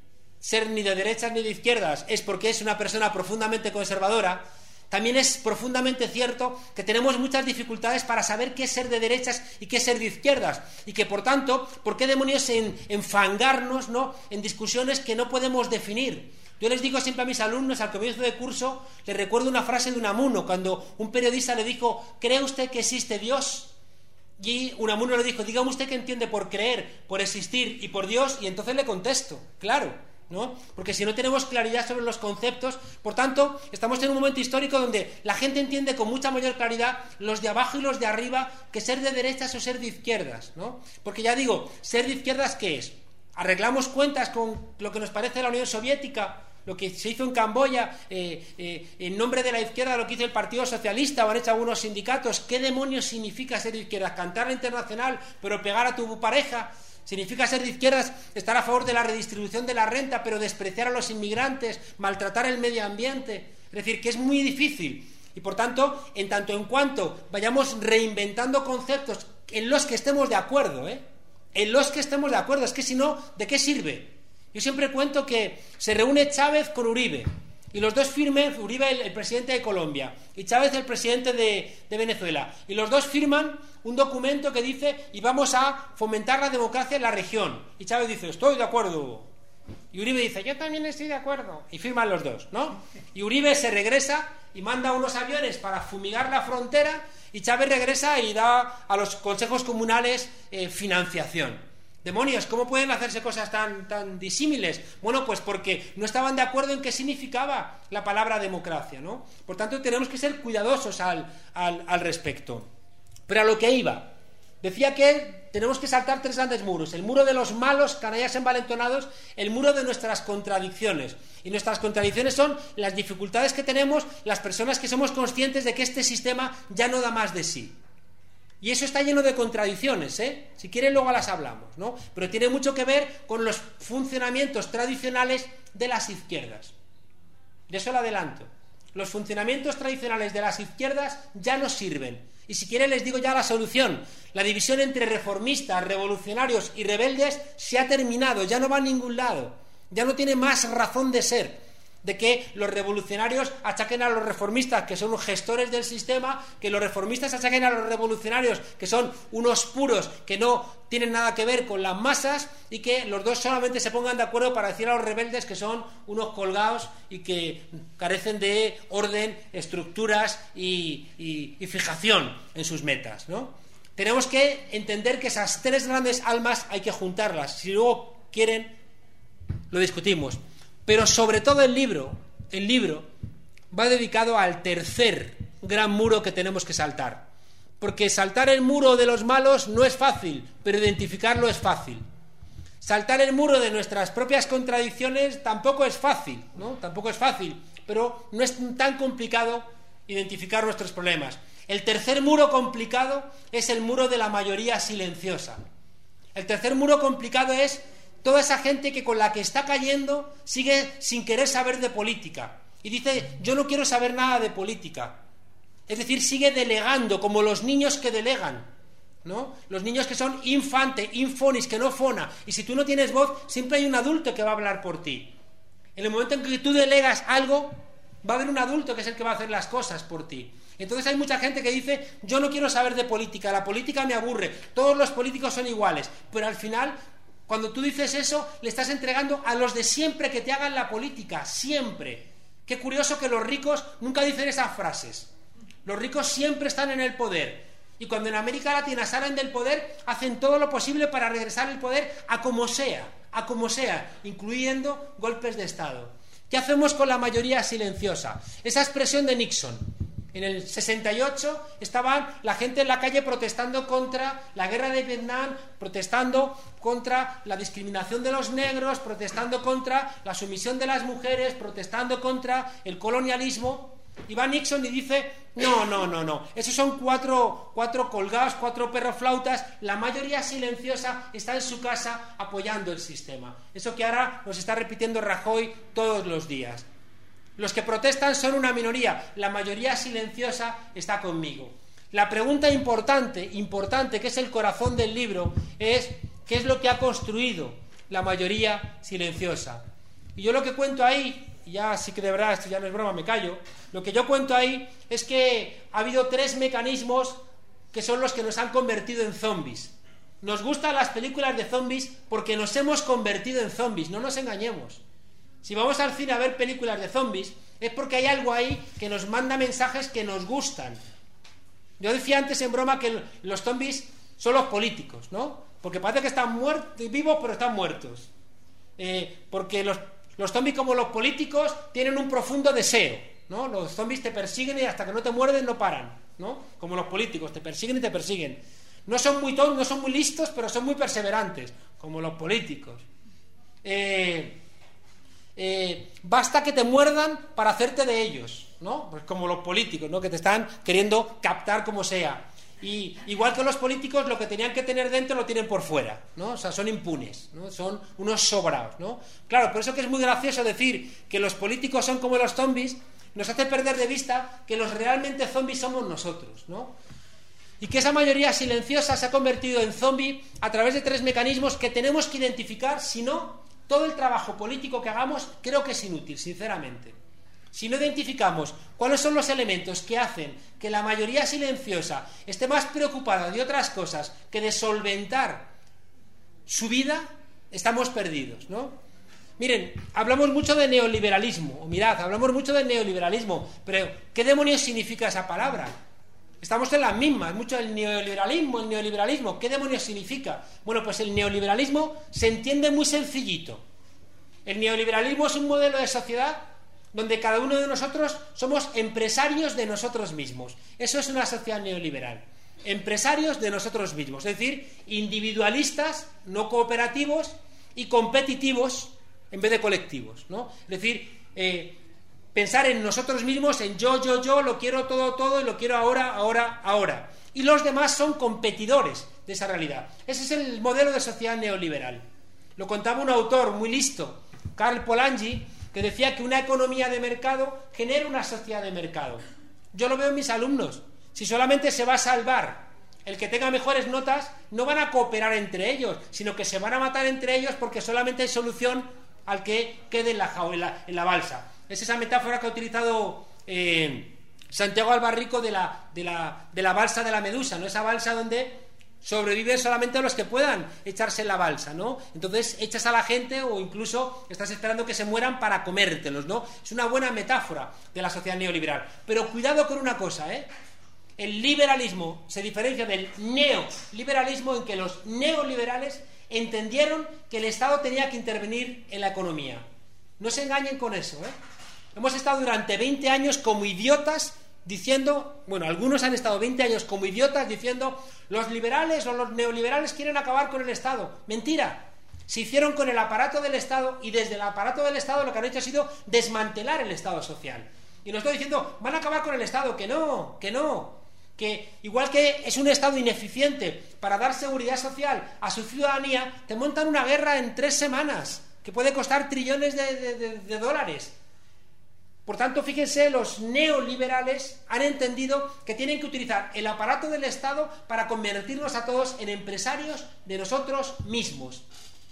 ser ni de derechas ni de izquierdas es porque es una persona profundamente conservadora, también es profundamente cierto que tenemos muchas dificultades para saber qué es ser de derechas y qué es ser de izquierdas, y que por tanto, ¿por qué demonios en, enfangarnos, ¿no?, en discusiones que no podemos definir? Yo les digo siempre a mis alumnos al comienzo de curso, les recuerdo una frase de Unamuno, cuando un periodista le dijo, ¿cree usted que existe Dios? Y Unamuno le dijo, dígame usted qué entiende por creer, por existir y por Dios, y entonces le contesto, claro, ¿no? Porque si no tenemos claridad sobre los conceptos, por tanto, estamos en un momento histórico donde la gente entiende con mucha mayor claridad, los de abajo y los de arriba, que ser de derechas o ser de izquierdas, ¿no? Porque ya digo, ser de izquierdas, ¿qué es? ¿Arreglamos cuentas con lo que nos parece la Unión Soviética? Lo que se hizo en Camboya, eh, eh, en nombre de la izquierda, lo que hizo el Partido Socialista o han hecho algunos sindicatos. ¿Qué demonios significa ser de izquierdas? ¿Cantar la Internacional pero pegar a tu pareja? ¿Significa ser de izquierdas estar a favor de la redistribución de la renta pero despreciar a los inmigrantes, maltratar el medio ambiente? Es decir, que es muy difícil. Y por tanto, en tanto en cuanto vayamos reinventando conceptos en los que estemos de acuerdo, ¿eh? en los que estemos de acuerdo, es que si no, ¿de qué sirve? Yo siempre cuento que se reúne Chávez con Uribe y los dos firman, Uribe el, el presidente de Colombia y Chávez el presidente de, de Venezuela, y los dos firman un documento que dice y vamos a fomentar la democracia en la región, y Chávez dice estoy de acuerdo, Y Uribe dice, yo también estoy de acuerdo. Y firman los dos, ¿no? Y Uribe se regresa y manda unos aviones para fumigar la frontera, y Chávez regresa y da a los consejos comunales eh, financiación. Demonios, ¿cómo pueden hacerse cosas tan, tan disímiles? Bueno, pues porque no estaban de acuerdo en qué significaba la palabra democracia, ¿no? Por tanto, tenemos que ser cuidadosos al, al, al respecto. Pero a lo que iba, decía que tenemos que saltar tres grandes muros: el muro de los malos, canallas envalentonados, el muro de nuestras contradicciones. Y nuestras contradicciones son las dificultades que tenemos las personas que somos conscientes de que este sistema ya no da más de sí. Y eso está lleno de contradicciones, ¿eh? Si quieren luego las hablamos, ¿no? Pero tiene mucho que ver con los funcionamientos tradicionales de las izquierdas. De eso lo adelanto. Los funcionamientos tradicionales de las izquierdas ya no sirven. Y si quieren les digo ya la solución. La división entre reformistas, revolucionarios y rebeldes se ha terminado, ya no va a ningún lado. Ya no tiene más razón de ser. De que los revolucionarios achaquen a los reformistas, que son gestores del sistema, que los reformistas achaquen a los revolucionarios, que son unos puros que no tienen nada que ver con las masas, y que los dos solamente se pongan de acuerdo para decir a los rebeldes que son unos colgados y que carecen de orden, estructuras y, y, y fijación en sus metas, ¿no? Tenemos que entender que esas tres grandes almas hay que juntarlas. Si luego quieren, lo discutimos. Pero sobre todo el libro, el libro va dedicado al tercer gran muro que tenemos que saltar. Porque saltar el muro de los malos no es fácil, pero identificarlo es fácil. Saltar el muro de nuestras propias contradicciones tampoco es fácil, ¿no? Tampoco es fácil, pero no es tan complicado identificar nuestros problemas. El tercer muro complicado es el muro de la mayoría silenciosa. El tercer muro complicado es toda esa gente que con la que está cayendo sigue sin querer saber de política. Y dice, yo no quiero saber nada de política. Es decir, sigue delegando, como los niños que delegan, ¿no? Los niños que son infante, infonis, que no fona. Y si tú no tienes voz, siempre hay un adulto que va a hablar por ti. En el momento en que tú delegas algo, va a haber un adulto que es el que va a hacer las cosas por ti. Entonces hay mucha gente que dice, yo no quiero saber de política, la política me aburre, todos los políticos son iguales. Pero al final, cuando tú dices eso, le estás entregando a los de siempre que te hagan la política, siempre. Qué curioso que los ricos nunca dicen esas frases. Los ricos siempre están en el poder. Y cuando en América Latina salen del poder, hacen todo lo posible para regresar el poder a como sea, a como sea, incluyendo golpes de Estado. ¿Qué hacemos con la mayoría silenciosa? Esa expresión de Nixon. En el sesenta y ocho estaban la gente en la calle protestando contra la guerra de Vietnam, protestando contra la discriminación de los negros, protestando contra la sumisión de las mujeres, protestando contra el colonialismo. Y va Nixon y dice, no, no, no, no, esos son cuatro, cuatro colgados, cuatro perroflautas, la mayoría silenciosa está en su casa apoyando el sistema. Eso que ahora nos está repitiendo Rajoy todos los días. Los que protestan son una minoría, la mayoría silenciosa está conmigo. La pregunta importante, importante, que es el corazón del libro, es ¿qué es lo que ha construido la mayoría silenciosa? Y yo lo que cuento ahí, ya sí que de verdad esto ya no es broma, me callo, lo que yo cuento ahí es que ha habido tres mecanismos que son los que nos han convertido en zombies. Nos gustan las películas de zombies porque nos hemos convertido en zombies, no nos engañemos. Si vamos al cine a ver películas de zombies, es porque hay algo ahí que nos manda mensajes que nos gustan. Yo decía antes en broma que los zombies son los políticos, ¿no? Porque parece que están muertos, vivos, pero están muertos. Eh, porque los, los zombies, como los políticos, tienen un profundo deseo, ¿no? Los zombies te persiguen y hasta que no te muerden no paran, ¿no? Como los políticos, te persiguen y te persiguen. No son muy tontos, no son muy listos, pero son muy perseverantes, como los políticos. Eh... Eh, basta que te muerdan para hacerte de ellos, ¿no? Pues como los políticos, ¿no? Que te están queriendo captar como sea. Y igual que los políticos, lo que tenían que tener dentro lo tienen por fuera, ¿no? O sea, son impunes, ¿no? Son unos sobrados, ¿no? Claro, por eso que es muy gracioso decir que los políticos son como los zombies, nos hace perder de vista que los realmente zombies somos nosotros, ¿no? Y que esa mayoría silenciosa se ha convertido en zombie a través de tres mecanismos que tenemos que identificar, si no, todo el trabajo político que hagamos creo que es inútil, sinceramente. Si no identificamos cuáles son los elementos que hacen que la mayoría silenciosa esté más preocupada de otras cosas que de solventar su vida, estamos perdidos, ¿no? Miren, hablamos mucho de neoliberalismo, o mirad, hablamos mucho de neoliberalismo, pero ¿qué demonios significa esa palabra? Estamos en las mismas, mucho el neoliberalismo, el neoliberalismo, ¿qué demonios significa? Bueno, pues el neoliberalismo se entiende muy sencillito. El neoliberalismo es un modelo de sociedad donde cada uno de nosotros somos empresarios de nosotros mismos. Eso es una sociedad neoliberal. Empresarios de nosotros mismos, es decir, individualistas, no cooperativos y competitivos en vez de colectivos, ¿no? Es decir, eh, pensar en nosotros mismos, en yo, yo, yo, lo quiero todo, todo y lo quiero ahora, ahora, ahora. Y los demás son competidores de esa realidad. Ese es el modelo de sociedad neoliberal. Lo contaba un autor muy listo, Karl Polanyi, que decía que una economía de mercado genera una sociedad de mercado. Yo lo veo en mis alumnos. Si solamente se va a salvar el que tenga mejores notas, no van a cooperar entre ellos, sino que se van a matar entre ellos porque solamente hay solución al que quede en la, en la, en la balsa. Es esa metáfora que ha utilizado eh, Santiago Albarrico de la, de, la, de la balsa de la medusa, ¿no? Esa balsa donde sobreviven solamente los que puedan echarse en la balsa, ¿no? Entonces echas a la gente o incluso estás esperando que se mueran para comértelos, ¿no? Es una buena metáfora de la sociedad neoliberal. Pero cuidado con una cosa, ¿eh? El liberalismo se diferencia del neoliberalismo en que los neoliberales entendieron que el Estado tenía que intervenir en la economía. No se engañen con eso, ¿eh? Hemos estado durante veinte años como idiotas diciendo, bueno, algunos han estado veinte años como idiotas diciendo los liberales o los neoliberales quieren acabar con el Estado. Mentira. Se hicieron con el aparato del Estado y desde el aparato del Estado lo que han hecho ha sido desmantelar el Estado social. Y nos estoy diciendo, van a acabar con el Estado. Que no, que no. Que igual que es un Estado ineficiente para dar seguridad social a su ciudadanía, te montan una guerra en tres semanas que puede costar trillones de, de, de, de dólares. Por tanto, fíjense, los neoliberales han entendido que tienen que utilizar el aparato del Estado para convertirnos a todos en empresarios de nosotros mismos.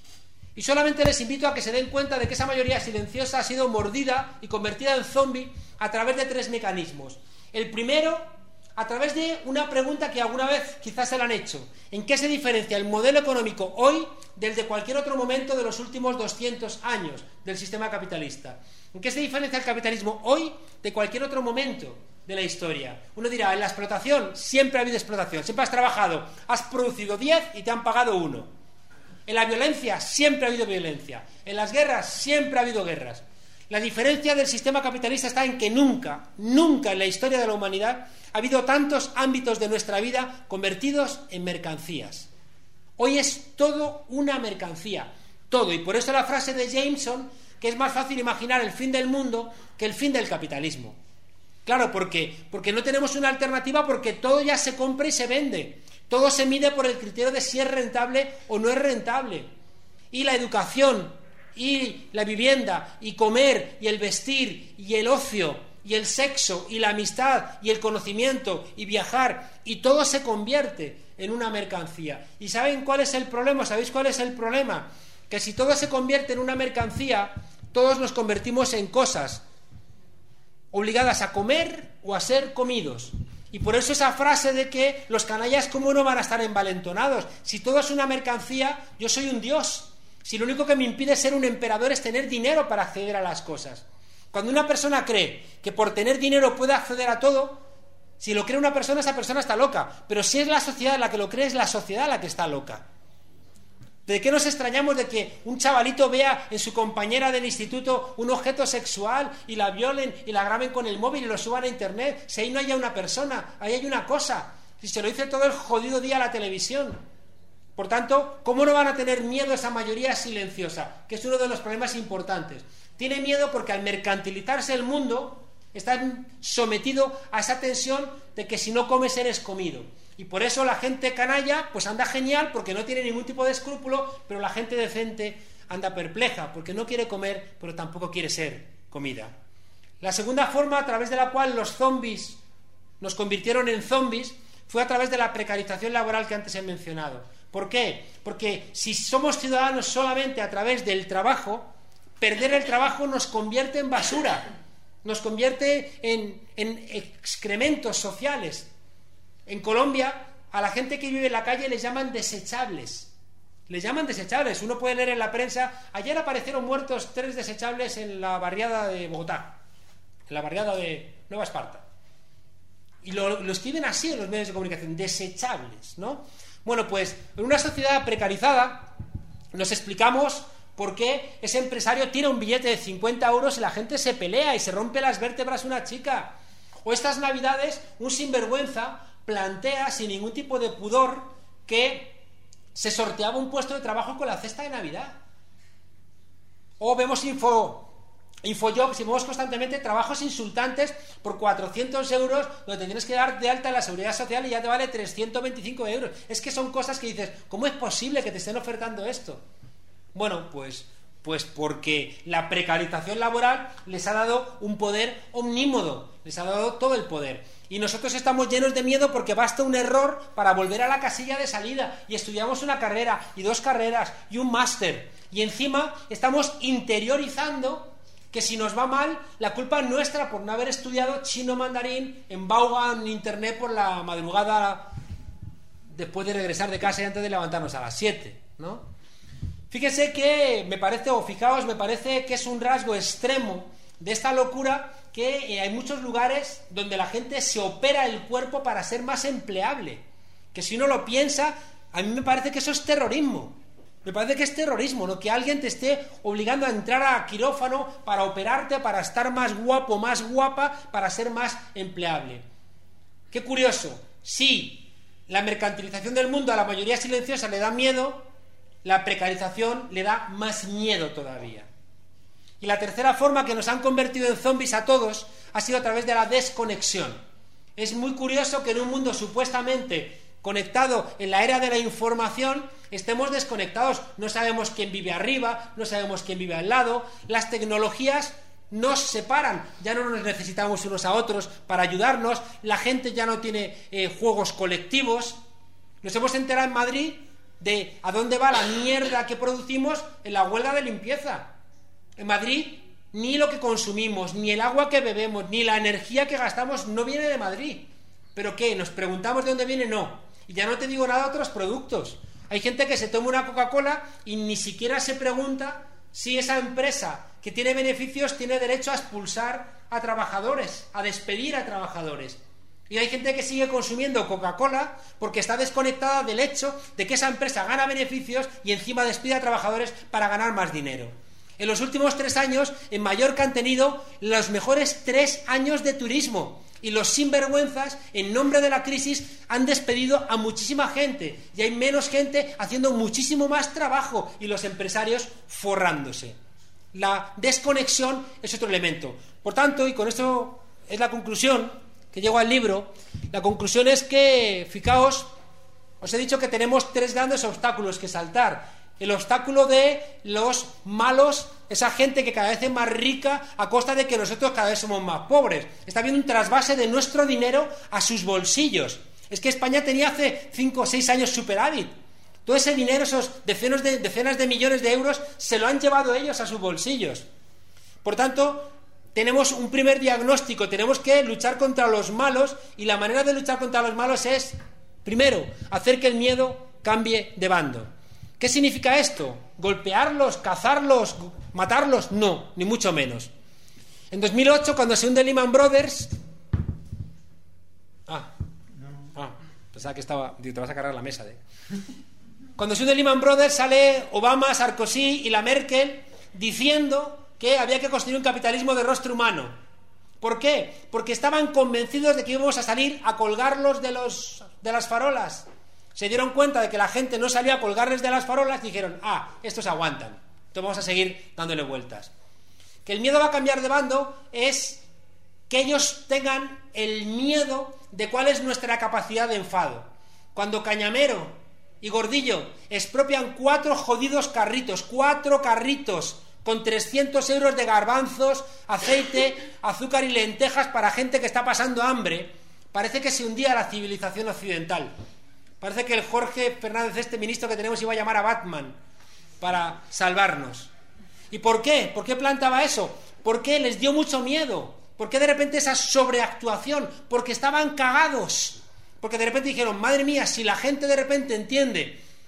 Y solamente les invito a que se den cuenta de que esa mayoría silenciosa ha sido mordida y convertida en zombie a través de tres mecanismos. El primero, a través de una pregunta que alguna vez quizás se la han hecho. ¿En qué se diferencia el modelo económico hoy del de cualquier otro momento de los últimos doscientos años del sistema capitalista? ¿En qué se diferencia el capitalismo hoy de cualquier otro momento de la historia? Uno dirá, en la explotación siempre ha habido explotación, siempre has trabajado, has producido diez y te han pagado uno. En la violencia siempre ha habido violencia, en las guerras siempre ha habido guerras. La diferencia del sistema capitalista está en que nunca, nunca en la historia de la humanidad ha habido tantos ámbitos de nuestra vida convertidos en mercancías. Hoy es todo una mercancía, todo. Y por eso la frase de Jameson, que es más fácil imaginar el fin del mundo que el fin del capitalismo. Claro, ¿por qué? Porque no tenemos una alternativa, porque todo ya se compra y se vende. Todo se mide por el criterio de si es rentable o no es rentable. Y la educación, y la vivienda, y comer, y el vestir, y el ocio, y el sexo, y la amistad, y el conocimiento, y viajar, y todo se convierte en una mercancía. ¿Y saben cuál es el problema? ¿Sabéis cuál es el problema? Que si todo se convierte en una mercancía, todos nos convertimos en cosas obligadas a comer o a ser comidos. Y por eso esa frase de que los canallas como no van a estar envalentonados. Si todo es una mercancía, yo soy un dios. Si lo único que me impide ser un emperador es tener dinero para acceder a las cosas. Cuando una persona cree que por tener dinero puede acceder a todo, si lo cree una persona, esa persona está loca. Pero si es la sociedad la que lo cree, es la sociedad la que está loca. ¿De qué nos extrañamos de que un chavalito vea en su compañera del instituto un objeto sexual y la violen y la graben con el móvil y lo suban a internet? Si ahí no hay una persona, ahí hay una cosa. Si se lo dice todo el jodido día a la televisión. Por tanto, ¿cómo no van a tener miedo esa mayoría silenciosa? Que es uno de los problemas importantes. Tiene miedo porque al mercantilizarse el mundo están sometido a esa tensión de que si no comes eres comido. Y por eso la gente canalla pues anda genial porque no tiene ningún tipo de escrúpulo, pero la gente decente anda perpleja porque no quiere comer, pero tampoco quiere ser comida. La segunda forma a través de la cual los zombies nos convirtieron en zombies fue a través de la precarización laboral que antes he mencionado. ¿Por qué? Porque si somos ciudadanos solamente a través del trabajo, perder el trabajo nos convierte en basura, nos convierte en, en excrementos sociales. En Colombia, a la gente que vive en la calle les llaman desechables. Les llaman desechables. Uno puede leer en la prensa, ayer aparecieron muertos tres desechables en la barriada de Bogotá, en la barriada de Nueva Esparta. Y lo, lo escriben así en los medios de comunicación, desechables, ¿no? Bueno, pues en una sociedad precarizada nos explicamos por qué ese empresario tira un billete de cincuenta euros y la gente se pelea y se rompe las vértebras una chica. O estas navidades un sinvergüenza plantea sin ningún tipo de pudor que se sorteaba un puesto de trabajo con la cesta de Navidad. O vemos info... Infojobs y vemos constantemente trabajos insultantes por cuatrocientos euros donde te tienes que dar de alta en la seguridad social y ya te vale trescientos veinticinco euros. Es que son cosas que dices, ¿cómo es posible que te estén ofertando esto? Bueno, pues, pues porque la precarización laboral les ha dado un poder omnímodo, les ha dado todo el poder. Y nosotros estamos llenos de miedo porque basta un error para volver a la casilla de salida y estudiamos una carrera y dos carreras y un máster. Y encima estamos interiorizando que si nos va mal, la culpa es nuestra por no haber estudiado chino mandarín en Vaughan, internet por la madrugada después de regresar de casa y antes de levantarnos a las siete, ¿no? Fíjense que me parece, o fijaos, me parece que es un rasgo extremo de esta locura que hay muchos lugares donde la gente se opera el cuerpo para ser más empleable, que si uno lo piensa, a mí me parece que eso es terrorismo. Me parece que es terrorismo, ¿no? Que alguien te esté obligando a entrar a quirófano para operarte, para estar más guapo, más guapa, para ser más empleable. Qué curioso. Si la mercantilización del mundo a la mayoría silenciosa le da miedo, la precarización le da más miedo todavía. Y la tercera forma que nos han convertido en zombies a todos ha sido a través de la desconexión. Es muy curioso que en un mundo supuestamente conectado en la era de la información estemos desconectados, no sabemos quién vive arriba, no sabemos quién vive al lado, las tecnologías nos separan, ya no nos necesitamos unos a otros para ayudarnos, la gente ya no tiene eh, juegos colectivos. Nos hemos enterado en Madrid de a dónde va la mierda que producimos en la huelga de limpieza. En Madrid ni lo que consumimos, ni el agua que bebemos, ni la energía que gastamos no viene de Madrid. ¿Pero qué? ¿Nos preguntamos de dónde viene? No. Y ya no te digo nada de otros productos. Hay gente que se toma una Coca-Cola y ni siquiera se pregunta si esa empresa que tiene beneficios tiene derecho a expulsar a trabajadores, a despedir a trabajadores. Y hay gente que sigue consumiendo Coca-Cola porque está desconectada del hecho de que esa empresa gana beneficios y encima despide a trabajadores para ganar más dinero. En los últimos tres años, en Mallorca han tenido los mejores tres años de turismo. Y los sinvergüenzas, en nombre de la crisis, han despedido a muchísima gente. Y hay menos gente haciendo muchísimo más trabajo y los empresarios forrándose. La desconexión es otro elemento. Por tanto, y con esto es la conclusión que llego al libro, la conclusión es que, fijaos, os he dicho que tenemos tres grandes obstáculos que saltar. El obstáculo de los malos, esa gente que cada vez es más rica a costa de que nosotros cada vez somos más pobres. Está habiendo un trasvase de nuestro dinero a sus bolsillos. Es que España tenía hace cinco o seis años superávit. Todo ese dinero, esos decenas de, decenas de millones de euros, se lo han llevado ellos a sus bolsillos. Por tanto, tenemos un primer diagnóstico. Tenemos que luchar contra los malos y la manera de luchar contra los malos es, primero, hacer que el miedo cambie de bando. ¿Qué significa esto? ¿Golpearlos, cazarlos, matarlos? No, ni mucho menos. En dos mil ocho, cuando se hunde Lehman Brothers... Ah, ah pensaba que estaba... Digo, te vas a cargar la mesa, ¿eh? Cuando se hunde Lehman Brothers sale Obama, Sarkozy y la Merkel diciendo que había que construir un capitalismo de rostro humano. ¿Por qué? Porque estaban convencidos de que íbamos a salir a colgarlos de, los, de las farolas. Se dieron cuenta de que la gente no salía a colgarles de las farolas y dijeron, ah, estos aguantan, entonces vamos a seguir dándole vueltas. Que el miedo va a cambiar de bando es que ellos tengan el miedo de cuál es nuestra capacidad de enfado. Cuando Cañamero y Gordillo expropian cuatro jodidos carritos, cuatro carritos con trescientos euros de garbanzos, aceite, azúcar y lentejas para gente que está pasando hambre, parece que se hundía la civilización occidental. Parece que el Jorge Fernández, este ministro que tenemos, iba a llamar a Batman para salvarnos. ¿Y por qué? ¿Por qué plantaba eso? Porque les dio mucho miedo. ¿Por qué de repente esa sobreactuación? Porque estaban cagados. Porque de repente dijeron, madre mía, si la gente de repente entiende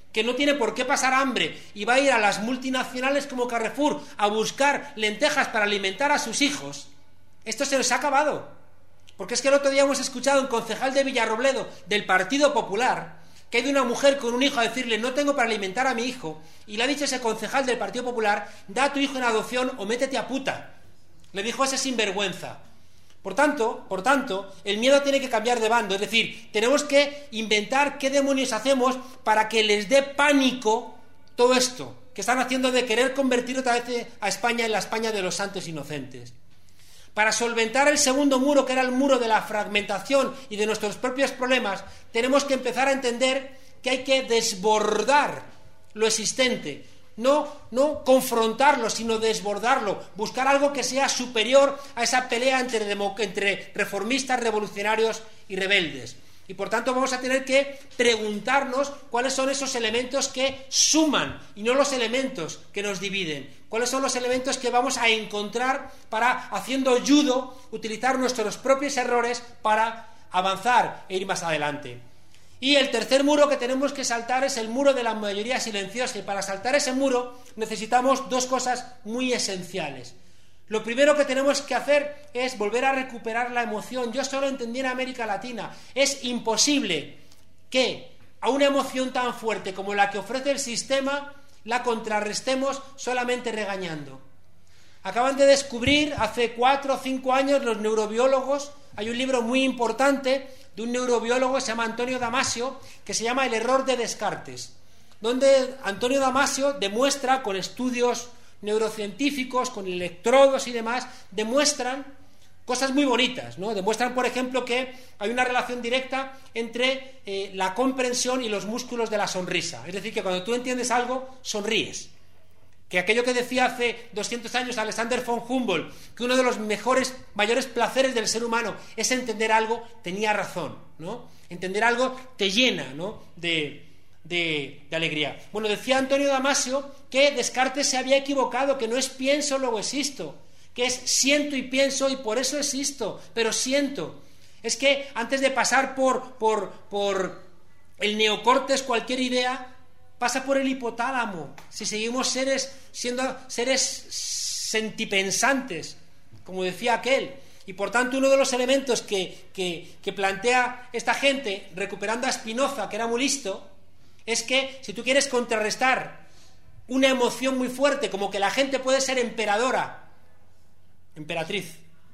que no tiene por qué pasar hambre y va a ir a las multinacionales como Carrefour a buscar lentejas para alimentar a sus hijos, esto se nos ha acabado. Porque es que el otro día hemos escuchado a un concejal de Villarrobledo del Partido Popular que hay de una mujer con un hijo a decirle no tengo para alimentar a mi hijo, y le ha dicho ese concejal del Partido Popular, da a tu hijo en adopción o métete a puta. Le dijo ese sinvergüenza. Por tanto, por tanto, el miedo tiene que cambiar de bando, es decir, tenemos que inventar qué demonios hacemos para que les dé pánico todo esto que están haciendo de querer convertir otra vez a España en la España de los santos inocentes. Para solventar el segundo muro, que era el muro de la fragmentación y de nuestros propios problemas, tenemos que empezar a entender que hay que desbordar lo existente. No, no confrontarlo, sino desbordarlo, buscar algo que sea superior a esa pelea entre, entre reformistas, revolucionarios y rebeldes. Y por tanto vamos a tener que preguntarnos cuáles son esos elementos que suman y no los elementos que nos dividen. Cuáles son los elementos que vamos a encontrar para, haciendo judo, utilizar nuestros propios errores para avanzar e ir más adelante. Y el tercer muro que tenemos que saltar es el muro de la mayoría silenciosa, y para saltar ese muro necesitamos dos cosas muy esenciales. Lo primero que tenemos que hacer es volver a recuperar la emoción. Yo solo entendí en América Latina. Es imposible que a una emoción tan fuerte como la que ofrece el sistema la contrarrestemos solamente regañando. Acaban de descubrir hace cuatro o cinco años los neurobiólogos, hay un libro muy importante de un neurobiólogo que se llama Antonio Damasio, que se llama El error de Descartes, donde Antonio Damasio demuestra con estudios neurocientíficos, con electrodos y demás, demuestran cosas muy bonitas, ¿no? Demuestran, por ejemplo, que hay una relación directa entre eh, la comprensión y los músculos de la sonrisa. Es decir, que cuando tú entiendes algo, sonríes. Que aquello que decía hace doscientos años Alexander von Humboldt, que uno de los mejores, mayores placeres del ser humano es entender algo, tenía razón, ¿no? Entender algo te llena, ¿no? de, de, de alegría. Bueno, decía Antonio Damasio que Descartes se había equivocado, que no es pienso, luego existo, que es siento y pienso y por eso existo, pero siento. Es que antes de pasar por, por, por el neocortes cualquier idea, pasa por el hipotálamo. Si seguimos seres siendo seres sentipensantes, como decía aquel, y por tanto uno de los elementos que, que, que plantea esta gente, recuperando a Spinoza, que era muy listo, es que si tú quieres contrarrestar una emoción muy fuerte, como que la gente puede ser emperadora, emperatriz,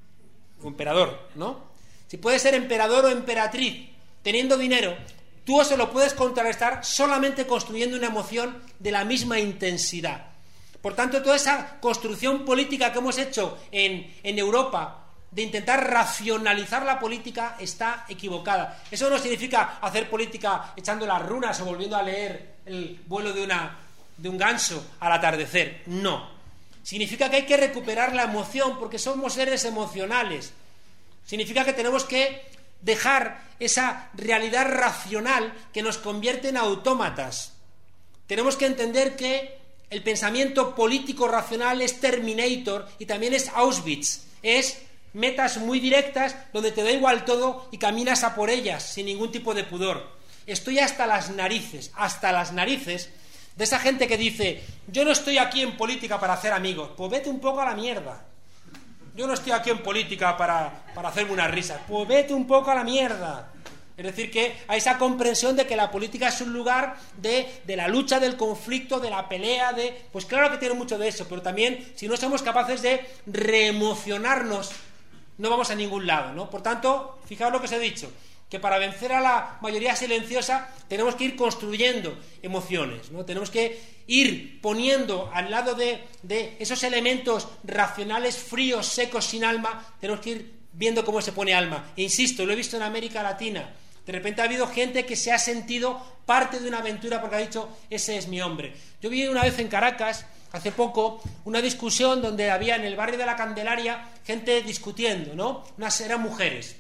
o emperador, ¿no? Si puede ser emperador o emperatriz teniendo dinero, tú eso lo puedes contrarrestar solamente construyendo una emoción de la misma intensidad. Por tanto, toda esa construcción política que hemos hecho en, en Europa, de intentar racionalizar la política, está equivocada. Eso no significa hacer política echando las runas o volviendo a leer el vuelo de, una, de un ganso al atardecer. No. Significa que hay que recuperar la emoción, porque somos seres emocionales. Significa que tenemos que dejar esa realidad racional que nos convierte en autómatas. Tenemos que entender que el pensamiento político racional es Terminator y también es Auschwitz. Es metas muy directas donde te da igual todo y caminas a por ellas sin ningún tipo de pudor. Estoy hasta las narices, hasta las narices de esa gente que dice: yo no estoy aquí en política para hacer amigos. Pues vete un poco a la mierda. Yo no estoy aquí en política para, para hacerme una risa. Pues vete un poco a la mierda. Es decir, que hay esa comprensión de que la política es un lugar de, de la lucha, del conflicto, de la pelea, de... Pues claro que tiene mucho de eso, pero también si no somos capaces de reemocionarnos, no vamos a ningún lado, ¿no? Por tanto, fijaos lo que os he dicho, que para vencer a la mayoría silenciosa tenemos que ir construyendo emociones, ¿no? Tenemos que ir poniendo al lado de, de esos elementos racionales fríos, secos, sin alma, tenemos que ir viendo cómo se pone alma. E insisto, lo he visto en América Latina. De repente ha habido gente que se ha sentido parte de una aventura porque ha dicho: ese es mi hombre. Yo vi una vez en Caracas, hace poco, una discusión donde había en el barrio de la Candelaria gente discutiendo, ¿no? Unas eran mujeres.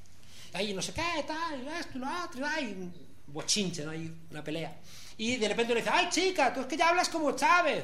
Ahí no sé qué, tal, esto, lo otro, hay un bochinche, ¿no? Hay una pelea. Y de repente le dice: ay, chica, tú es que ya hablas como Chávez.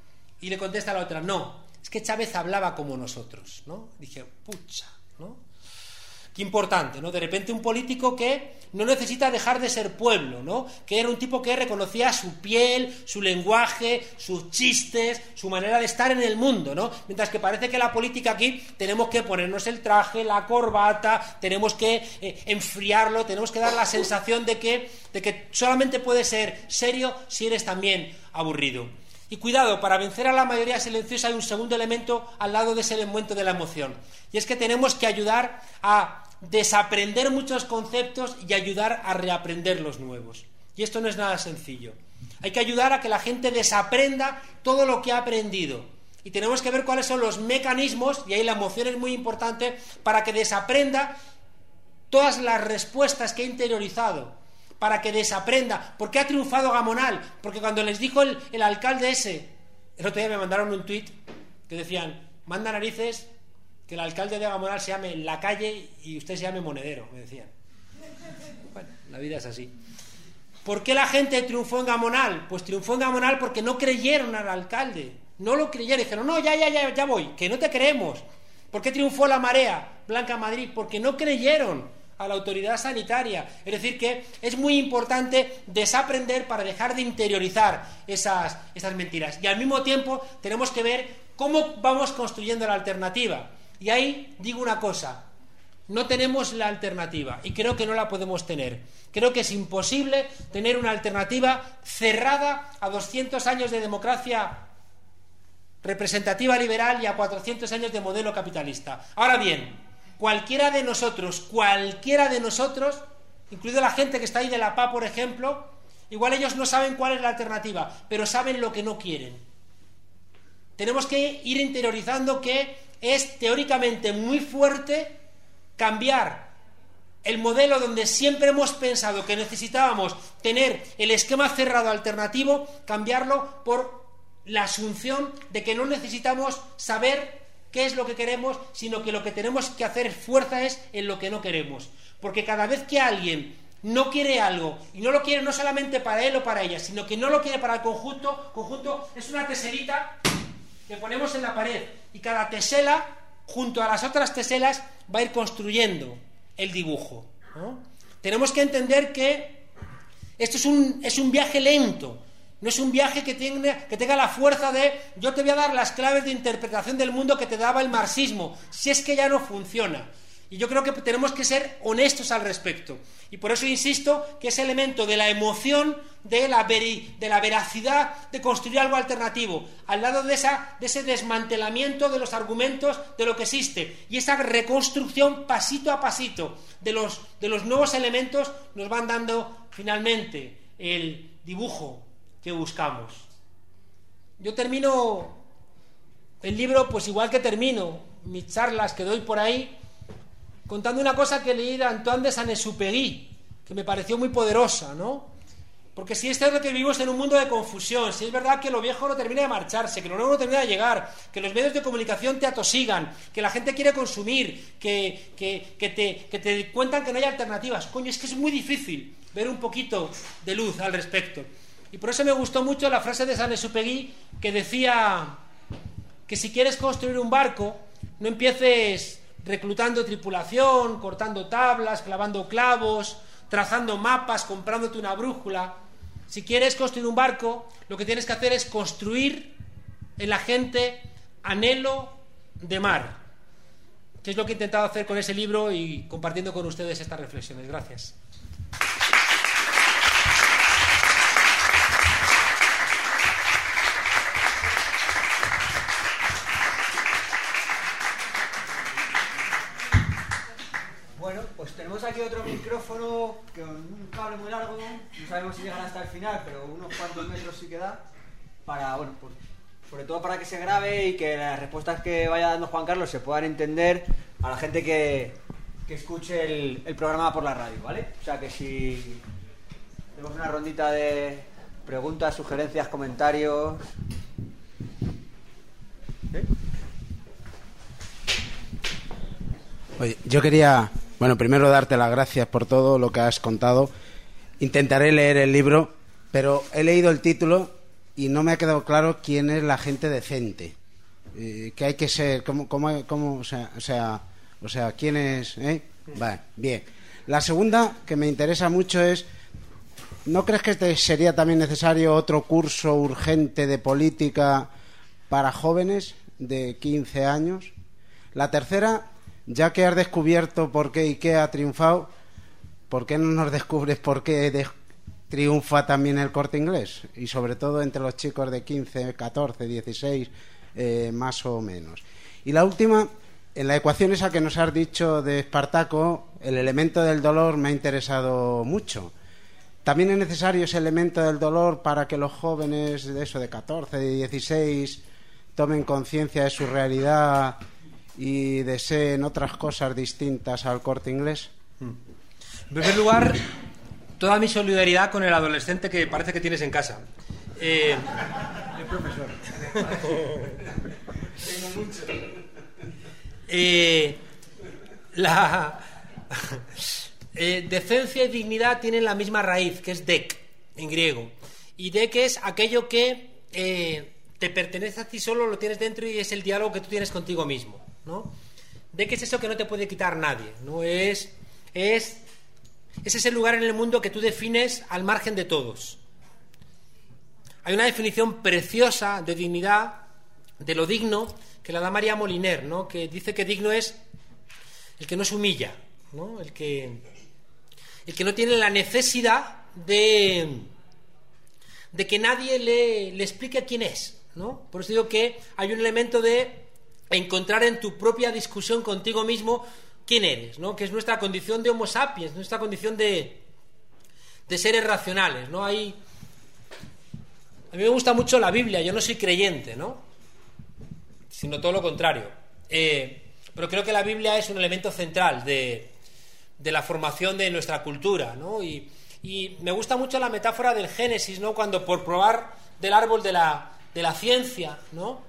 Y le contesta a la otra: no, es que Chávez hablaba como nosotros, ¿no? Dije: pucha, ¿no? Qué importante, ¿no? De repente un político que no necesita dejar de ser pueblo, ¿no? Que era un tipo que reconocía su piel, su lenguaje, sus chistes, su manera de estar en el mundo, ¿no? Mientras que parece que la política aquí tenemos que ponernos el traje, la corbata, tenemos que eh, enfriarlo, tenemos que dar la sensación de que, de que solamente puedes ser serio si eres también aburrido. Y cuidado, para vencer a la mayoría silenciosa hay un segundo elemento al lado de ese elemento de la emoción. Y es que tenemos que ayudar a desaprender muchos conceptos y ayudar a reaprender los nuevos. Y esto no es nada sencillo. Hay que ayudar a que la gente desaprenda todo lo que ha aprendido. Y tenemos que ver cuáles son los mecanismos, y ahí la emoción es muy importante, para que desaprenda todas las respuestas que ha interiorizado. Para que desaprenda. ¿Por qué ha triunfado Gamonal? Porque cuando les dijo el, el alcalde ese, el otro día me mandaron un tuit que decían, manda narices que el alcalde de Gamonal se llame La Calle y usted se llame Monedero, me decían. Bueno, la vida es así. ¿Por qué la gente triunfó en Gamonal? Pues triunfó en Gamonal porque no creyeron al alcalde. No lo creyeron. Dijeron, no, ya, ya, ya, ya voy, que no te creemos. ¿Por qué triunfó la Marea Blanca en Madrid? Porque no creyeron a la autoridad sanitaria. Es decir, que es muy importante desaprender para dejar de interiorizar esas, esas mentiras. Y al mismo tiempo tenemos que ver cómo vamos construyendo la alternativa. Y ahí digo una cosa, no tenemos la alternativa y creo que no la podemos tener. Creo que es imposible tener una alternativa cerrada a doscientos años de democracia representativa liberal y a cuatrocientos años de modelo capitalista. Ahora bien, cualquiera de nosotros, cualquiera de nosotros, incluido la gente que está ahí de la P A, por ejemplo, igual ellos no saben cuál es la alternativa, pero saben lo que no quieren. Tenemos que ir interiorizando que es teóricamente muy fuerte cambiar el modelo donde siempre hemos pensado que necesitábamos tener el esquema cerrado alternativo, cambiarlo por la asunción de que no necesitamos saber qué es lo que queremos, sino que lo que tenemos que hacer fuerza es en lo que no queremos. Porque cada vez que alguien no quiere algo, y no lo quiere no solamente para él o para ella, sino que no lo quiere para el conjunto, conjunto es una teserita que ponemos en la pared, y cada tesela, junto a las otras teselas, va a ir construyendo el dibujo, ¿no? Tenemos que entender que esto es un, es un viaje lento. No es un viaje que tenga, que tenga la fuerza de yo te voy a dar las claves de interpretación del mundo que te daba el marxismo, si es que ya no funciona. Y yo creo que tenemos que ser honestos al respecto. Y por eso insisto que ese elemento de la emoción, de la, veri, de la veracidad de construir algo alternativo, al lado de, esa, de ese desmantelamiento de los argumentos de lo que existe, y esa reconstrucción pasito a pasito de los, de los nuevos elementos, nos van dando finalmente el dibujo que buscamos. Yo termino el libro, pues igual que termino mis charlas que doy por ahí, contando una cosa que leí de Antoine de Saint-Exupéry, que me pareció muy poderosa, ¿no? Porque si es cierto que vivimos en un mundo de confusión, si es verdad que lo viejo no termina de marcharse, que lo nuevo no termina de llegar, que los medios de comunicación te atosigan, que la gente quiere consumir, que, que, que, te, que te cuentan que no hay alternativas. Coño, es que es muy difícil ver un poquito de luz al respecto. Y por eso me gustó mucho la frase de Saint-Exupéry que decía que si quieres construir un barco, no empieces reclutando tripulación, cortando tablas, clavando clavos, trazando mapas, comprándote una brújula. Si quieres construir un barco, lo que tienes que hacer es construir en la gente anhelo de mar, que es lo que he intentado hacer con ese libro y compartiendo con ustedes estas reflexiones. Gracias. Bueno, pues tenemos aquí otro micrófono con un cable muy largo, no sabemos si llegan hasta el final, pero unos cuantos metros sí que da, para, bueno, pues sobre todo para que se grabe y que las respuestas que vaya dando Juan Carlos se puedan entender a la gente que, que escuche el, el programa por la radio, ¿vale? O sea que si tenemos una rondita de preguntas, sugerencias, comentarios... ¿Sí? Oye, yo quería, bueno, primero darte las gracias por todo lo que has contado. Intentaré leer el libro, pero he leído el título y no me ha quedado claro quién es la gente decente. Eh, que hay que ser, cómo, cómo, cómo, o sea, o sea, O sea, ¿quién es? ¿Eh? Vale, bien. La segunda, que me interesa mucho, es... ¿No crees que te sería también necesario otro curso urgente de política para jóvenes de quince años? La tercera, ya que has descubierto por qué IKEA ha triunfado, ¿por qué no nos descubres por qué de- triunfa también el Corte Inglés? Y sobre todo entre los chicos de quince, catorce, dieciséis, eh, más o menos. Y la última, en la ecuación esa que nos has dicho de Espartaco, el elemento del dolor me ha interesado mucho. ¿También es necesario ese elemento del dolor para que los jóvenes de eso, de catorce, de dieciséis, tomen conciencia de su realidad y deseen otras cosas distintas al Corte Inglés? En primer lugar, toda mi solidaridad con el adolescente que parece que tienes en casa. Eh... El profesor. Tengo mucho. Eh... La... Eh, decencia y dignidad tienen la misma raíz, que es dek, en griego. Y dek es aquello que eh, te pertenece a ti solo, lo tienes dentro y es el diálogo que tú tienes contigo mismo, ¿no? Dek es eso que no te puede quitar nadie, ¿no? Es, es, es ese lugar en el mundo que tú defines al margen de todos. Hay una definición preciosa de dignidad, de lo digno, que la da María Moliner, ¿no? Que dice que digno es el que no se humilla, ¿no? El que... el que no tiene la necesidad de, de que nadie le, le explique quién es, ¿no? Por eso digo que hay un elemento de encontrar en tu propia discusión contigo mismo quién eres, ¿no? Que es nuestra condición de homo sapiens, nuestra condición de, de seres racionales, ¿no? Hay... A mí me gusta mucho la Biblia, yo no soy creyente, ¿no? Sino todo lo contrario. Eh, pero creo que la Biblia es un elemento central de... de la formación de nuestra cultura, ¿no? Y, y me gusta mucho la metáfora del Génesis, ¿no? Cuando por probar del árbol de la, de la ciencia, ¿no?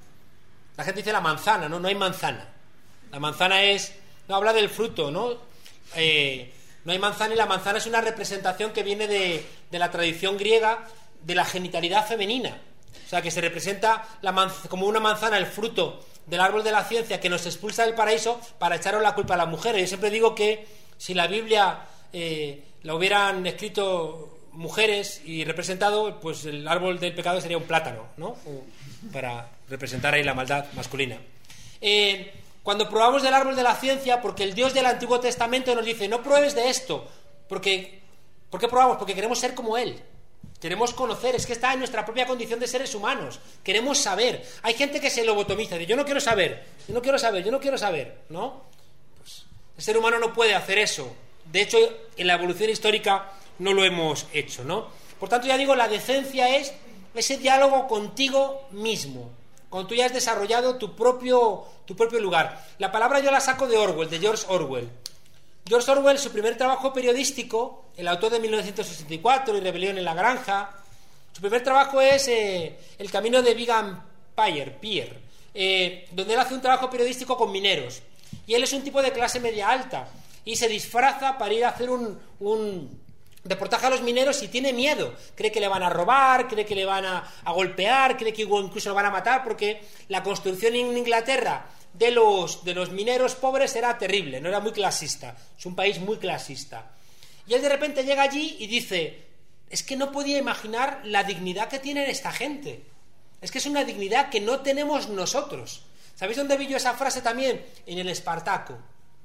La gente dice la manzana, ¿no? No hay manzana. La manzana es... No, habla del fruto, ¿no? Eh, no hay manzana, y la manzana es una representación que viene de, de la tradición griega de la genitalidad femenina. O sea, que se representa la manz- como una manzana, el fruto del árbol de la ciencia que nos expulsa del paraíso para echaros la culpa a las mujeres. Yo siempre digo que si la Biblia eh, la hubieran escrito mujeres y representado, pues el árbol del pecado sería un plátano, ¿no? O para representar ahí la maldad masculina. Eh, cuando probamos del árbol de la ciencia, porque el Dios del Antiguo Testamento nos dice, no pruebes de esto, porque ¿por qué probamos? Porque queremos ser como Él. Queremos conocer, es que está en nuestra propia condición de seres humanos. Queremos saber. Hay gente que se lobotomiza, dice, yo no quiero saber, yo no quiero saber, yo no quiero saber, ¿no? Pues el ser humano no puede hacer eso. De hecho, en la evolución histórica no lo hemos hecho, ¿no? Por tanto, ya digo, la decencia es ese diálogo contigo mismo, cuando tú ya has desarrollado tu propio, tu propio lugar. La palabra yo la saco de Orwell, de George Orwell. George Orwell, su primer trabajo periodístico, el autor de mil novecientos sesenta y cuatro y Rebelión en la Granja, su primer trabajo es eh, El camino de Big Empire, Pier, eh, donde él hace un trabajo periodístico con mineros. Y él es un tipo de clase media alta y se disfraza para ir a hacer un, un reportaje a los mineros y tiene miedo. Cree que le van a robar, cree que le van a, a golpear, cree que incluso lo van a matar, porque la construcción en Inglaterra de los, de los mineros pobres era terrible, no era muy clasista, es un país muy clasista. Y él de repente llega allí y dice, es que no podía imaginar la dignidad que tiene esta gente, es que es una dignidad que no tenemos nosotros. ¿Sabéis dónde vi yo esa frase también? En el Espartaco,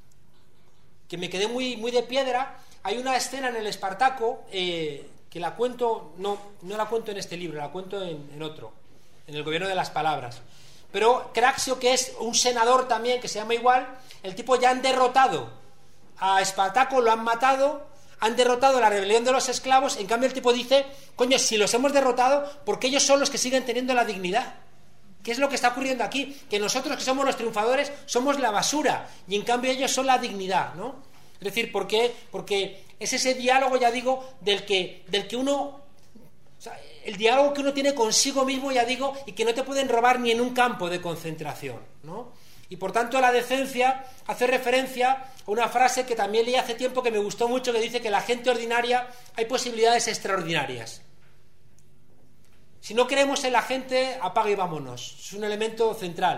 que me quedé muy, muy de piedra. Hay una escena en el Espartaco eh, que la cuento, no, no la cuento en este libro, la cuento en, en otro, en El gobierno de las palabras. Pero Craxio, que es un senador también, que se llama igual, el tipo ya han derrotado a Espartaco, lo han matado, han derrotado la rebelión de los esclavos. En cambio el tipo dice, coño, si los hemos derrotado, ¿por qué ellos son los que siguen teniendo la dignidad? ¿Qué es lo que está ocurriendo aquí? Que nosotros, que somos los triunfadores, somos la basura, y en cambio ellos son la dignidad, ¿no? Es decir, ¿por qué? Porque es ese diálogo, ya digo, del que, del que uno... O sea, el diálogo que uno tiene consigo mismo, ya digo, y que no te pueden robar ni en un campo de concentración, ¿no? Y por tanto la decencia hace referencia a una frase que también leí hace tiempo que me gustó mucho, que dice que la gente ordinaria hay posibilidades extraordinarias. Si no creemos en la gente, apaga y vámonos. Es un elemento central.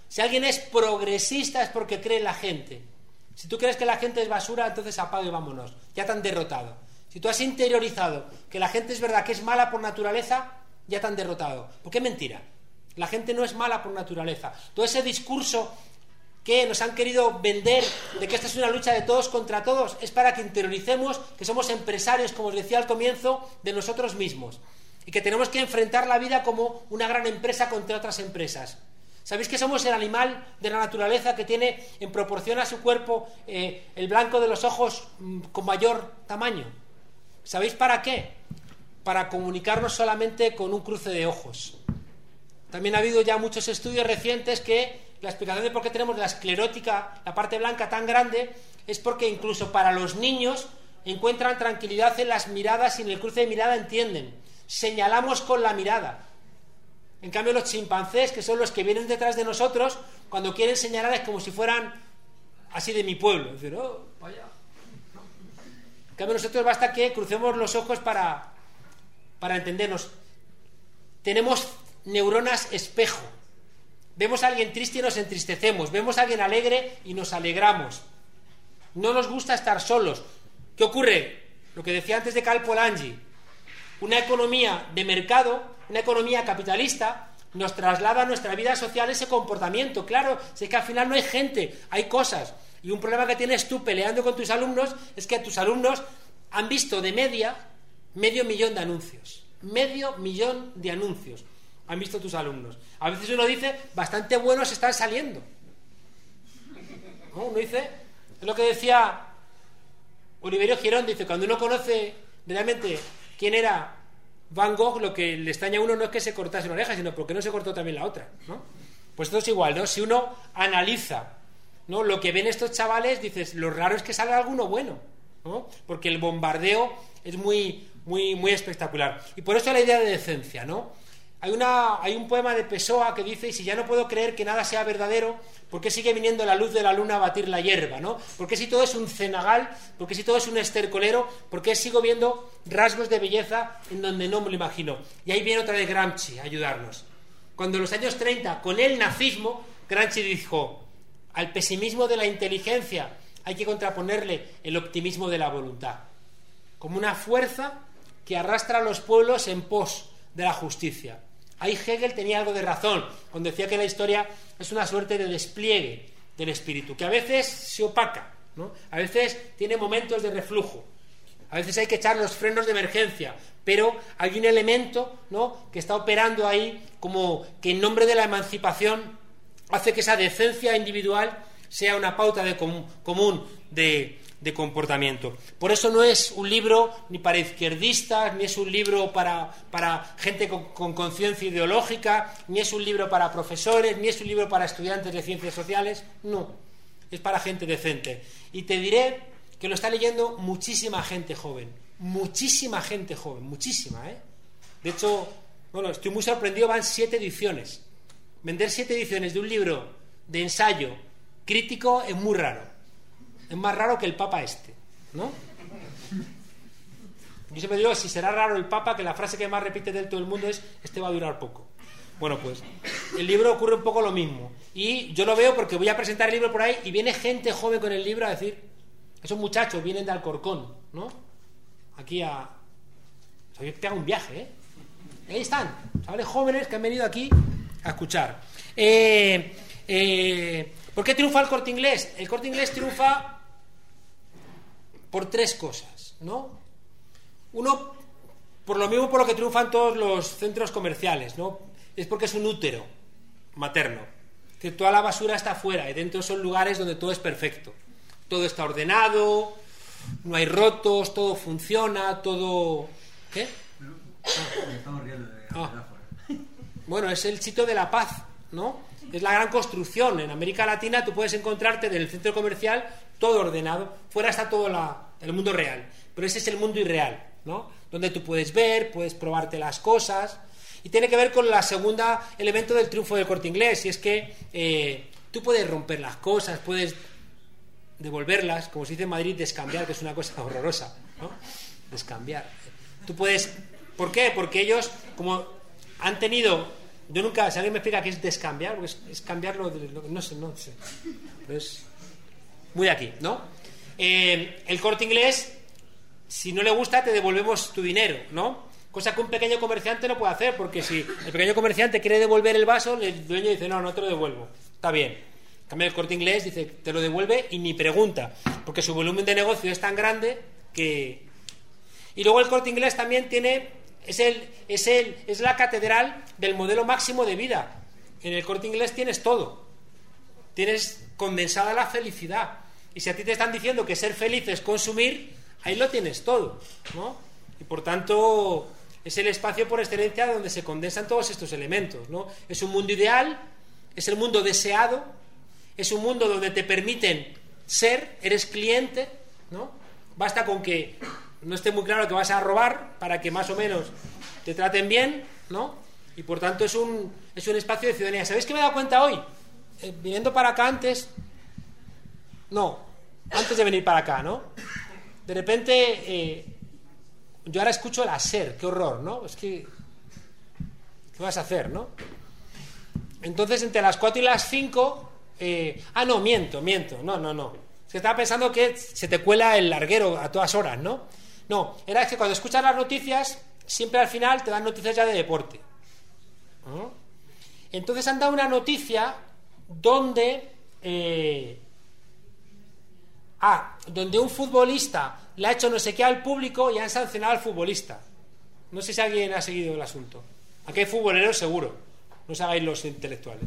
Si alguien es progresista es porque cree en la gente. Si tú crees que la gente es basura, entonces apaga y vámonos. Ya te han derrotado. Si tú has interiorizado que la gente es verdad que es mala por naturaleza, ya te han derrotado. Porque es mentira. La gente no es mala por naturaleza. Todo ese discurso que nos han querido vender de que esta es una lucha de todos contra todos es para que interioricemos que somos empresarios, como os decía al comienzo, de nosotros mismos. Y que tenemos que enfrentar la vida como una gran empresa contra otras empresas. ¿Sabéis que somos el animal de la naturaleza que tiene en proporción a su cuerpo eh, el blanco de los ojos mmm, con mayor tamaño? ¿Sabéis para qué? Para comunicarnos solamente con un cruce de ojos. También ha habido ya muchos estudios recientes que la explicación de por qué tenemos la esclerótica, la parte blanca tan grande, es porque incluso para los niños encuentran tranquilidad en las miradas y en el cruce de mirada entienden. Señalamos con la mirada. En cambio los chimpancés, que son los que vienen detrás de nosotros, cuando quieren señalar es como si fueran así de mi pueblo. Es decir, oh, vaya. En cambio nosotros basta que crucemos los ojos para, para entendernos. Tenemos neuronas espejo. Vemos a alguien triste y nos entristecemos. Vemos a alguien alegre y nos alegramos. No nos gusta estar solos. ¿Qué ocurre? Lo que decía antes de Cal Polanyi. Una economía de mercado, una economía capitalista, nos traslada a nuestra vida social ese comportamiento. Claro, si es que al final no hay gente, hay cosas. Y un problema que tienes tú peleando con tus alumnos es que tus alumnos han visto de media medio millón de anuncios. Medio millón de anuncios han visto tus alumnos. A veces uno dice, bastante buenos están saliendo. ¿No? Uno dice, es lo que decía Oliverio Girón, dice, cuando uno conoce realmente quién era Van Gogh, lo que le extraña a uno no es que se cortase una oreja, sino porque no se cortó también la otra, ¿no? Pues esto es igual, ¿no? Si uno analiza, ¿no?, lo que ven estos chavales, dices, lo raro es que salga alguno bueno, ¿no? Porque el bombardeo es muy, muy, muy espectacular. Y por eso la idea de decencia, ¿no? Hay, una, hay un poema de Pessoa que dice, y si ya no puedo creer que nada sea verdadero, ¿por qué sigue viniendo la luz de la luna a batir la hierba, ¿no? ¿Por qué si todo es un cenagal? ¿Por qué si todo es un estercolero? ¿Por qué sigo viendo rasgos de belleza en donde no me lo imagino? Y ahí viene otra vez Gramsci a ayudarnos. Cuando en los años treinta, con el nazismo, Gramsci dijo, al pesimismo de la inteligencia hay que contraponerle el optimismo de la voluntad, como una fuerza que arrastra a los pueblos en pos de la justicia. Ahí Hegel tenía algo de razón cuando decía que la historia es una suerte de despliegue del espíritu, que a veces se opaca, ¿no? A veces tiene momentos de reflujo, a veces hay que echar los frenos de emergencia, pero hay un elemento, ¿no?, que está operando ahí, como que en nombre de la emancipación hace que esa decencia individual sea una pauta de com- común de, de comportamiento. Por eso no es un libro ni para izquierdistas, ni es un libro para, para gente con, con conciencia ideológica, ni es un libro para profesores, ni es un libro para estudiantes de ciencias sociales, no, es para gente decente. Y te diré que lo está leyendo muchísima gente joven, muchísima gente joven, muchísima, ¿eh? De hecho, bueno, estoy muy sorprendido, van siete ediciones. Vender siete ediciones de un libro de ensayo crítico es muy raro. Es más raro que el Papa este, ¿no? Yo siempre digo, si será raro el Papa, que la frase que más repite de todo el mundo es, este va a durar poco. Bueno, pues, el libro ocurre un poco lo mismo. Y yo lo veo porque voy a presentar el libro por ahí y viene gente joven con el libro a decir, esos muchachos vienen de Alcorcón, ¿no? Aquí a... Se había pegado un viaje, ¿eh? Y ahí están, chavales jóvenes que han venido aquí a escuchar. Eh, eh, ¿Por qué triunfa el Corte Inglés? El Corte Inglés triunfa por tres cosas, ¿no? Uno, por lo mismo por lo que triunfan todos los centros comerciales, ¿no? Es porque es un útero materno, que toda la basura está afuera y dentro son lugares donde todo es perfecto, todo está ordenado, no hay rotos, todo funciona, todo... ¿Qué? Ah. Estamos riendo de la metáfora. Bueno, es el sitio de la paz, ¿no? Es la gran construcción. En América Latina tú puedes encontrarte en el centro comercial todo ordenado, fuera está todo la, el mundo real, pero ese es el mundo irreal, ¿no? Donde tú puedes ver, puedes probarte las cosas, y tiene que ver con la segunda elemento del triunfo del Corte Inglés, y es que eh, tú puedes romper las cosas, puedes devolverlas, como se dice en Madrid, descambiar, que es una cosa horrorosa, ¿no? Descambiar. Tú puedes... ¿Por qué? Porque ellos, como han tenido Yo nunca, si alguien me explica qué es descambiar, porque es, es cambiarlo, de, lo, no sé, no sé. Pero es muy de aquí, ¿no? Eh, el Corte Inglés, si no le gusta, te devolvemos tu dinero, ¿no? Cosa que un pequeño comerciante no puede hacer, porque si el pequeño comerciante quiere devolver el vaso, el dueño dice, no, no te lo devuelvo. Está bien. En cambio, el Corte Inglés dice, te lo devuelve y ni pregunta, porque su volumen de negocio es tan grande que... Y luego el Corte Inglés también tiene, es, el, es, el, es la catedral del modelo máximo de vida. En el Corte Inglés tienes todo. Tienes condensada la felicidad. Y si a ti te están diciendo que ser feliz es consumir, ahí lo tienes todo, ¿no? Y por tanto, es el espacio por excelencia donde se condensan todos estos elementos, ¿no? Es un mundo ideal, es el mundo deseado, es un mundo donde te permiten ser, eres cliente, ¿no? Basta con que no esté muy claro que vas a robar para que más o menos te traten bien, ¿no? Y por tanto es un, es un espacio de ciudadanía. ¿Sabéis qué me he dado cuenta hoy? Eh, viniendo para acá antes, no, antes de venir para acá, ¿no? De repente, eh, yo ahora escucho la SER, qué horror, ¿no? Es que, ¿qué vas a hacer, no? Entonces, entre las cuatro y las cinco, eh, ah, no, miento, miento, no, no, no. Es que estaba pensando que se te cuela el larguero a todas horas, ¿no? No, era que cuando escuchas las noticias, siempre al final te dan noticias ya de deporte, ¿no? Entonces han dado una noticia donde... Eh, Ah, donde un futbolista le ha hecho no sé qué al público y han sancionado al futbolista. No sé si alguien ha seguido el asunto. Aquí hay futboleros seguro. No os hagáis los intelectuales.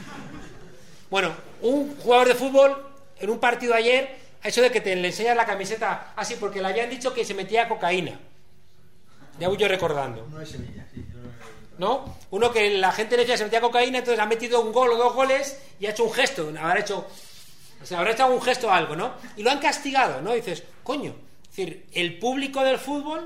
Bueno, un jugador de fútbol en un partido ayer ha hecho de que te le enseñas la camiseta así porque le habían dicho que se metía cocaína. Ya voy yo recordando. No es semilla, sí. ¿No? Uno que la gente le decía que se metía cocaína, entonces ha metido un gol o dos goles y ha hecho un gesto. Habrá hecho... O sea, habrá hecho algún gesto o algo, ¿no? Y lo han castigado, ¿no? Y dices, coño, es decir, el público del fútbol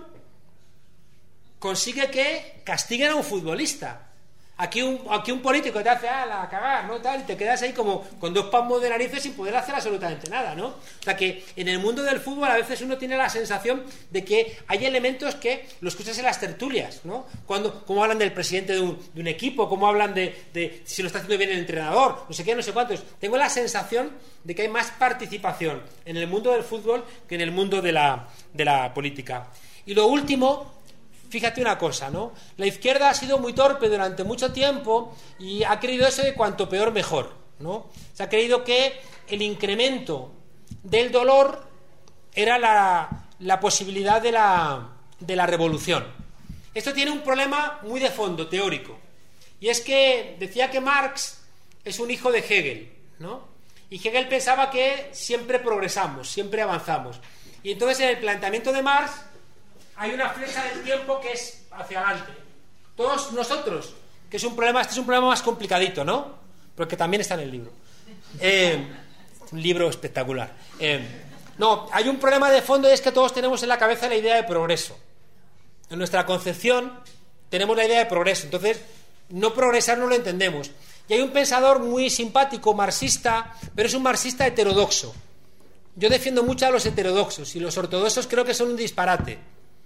consigue que castiguen a un futbolista. Aquí un, aquí un político te hace, ah, la cagar, ¿no? Tal, y te quedas ahí como con dos palmos de narices sin poder hacer absolutamente nada, ¿no? O sea que en el mundo del fútbol a veces uno tiene la sensación de que hay elementos que los escuchas en las tertulias, ¿no? Cuando, cómo hablan del presidente de un, de un equipo, cómo hablan de, de si lo está haciendo bien el entrenador, no sé qué, no sé cuántos. Tengo la sensación de que hay más participación en el mundo del fútbol que en el mundo de la, de la política. Y lo último... Fíjate una cosa, ¿no? La izquierda ha sido muy torpe durante mucho tiempo y ha creído eso de cuanto peor mejor, ¿no? Se ha creído que el incremento del dolor era la, la posibilidad de la, de la revolución. Esto tiene un problema muy de fondo, teórico, y es que decía que Marx es un hijo de Hegel, ¿no? Y Hegel pensaba que siempre progresamos, siempre avanzamos. Y entonces en el planteamiento de Marx hay una flecha del tiempo que es hacia adelante. Todos nosotros, que es un problema, este es un problema más complicadito, ¿no? Pero que también está en el libro. Eh, un libro espectacular. Eh, no, hay un problema de fondo y es que todos tenemos en la cabeza la idea de progreso. En nuestra concepción tenemos la idea de progreso. Entonces, no progresar no lo entendemos. Y hay un pensador muy simpático, marxista, pero es un marxista heterodoxo. Yo defiendo mucho a los heterodoxos y los ortodoxos creo que son un disparate.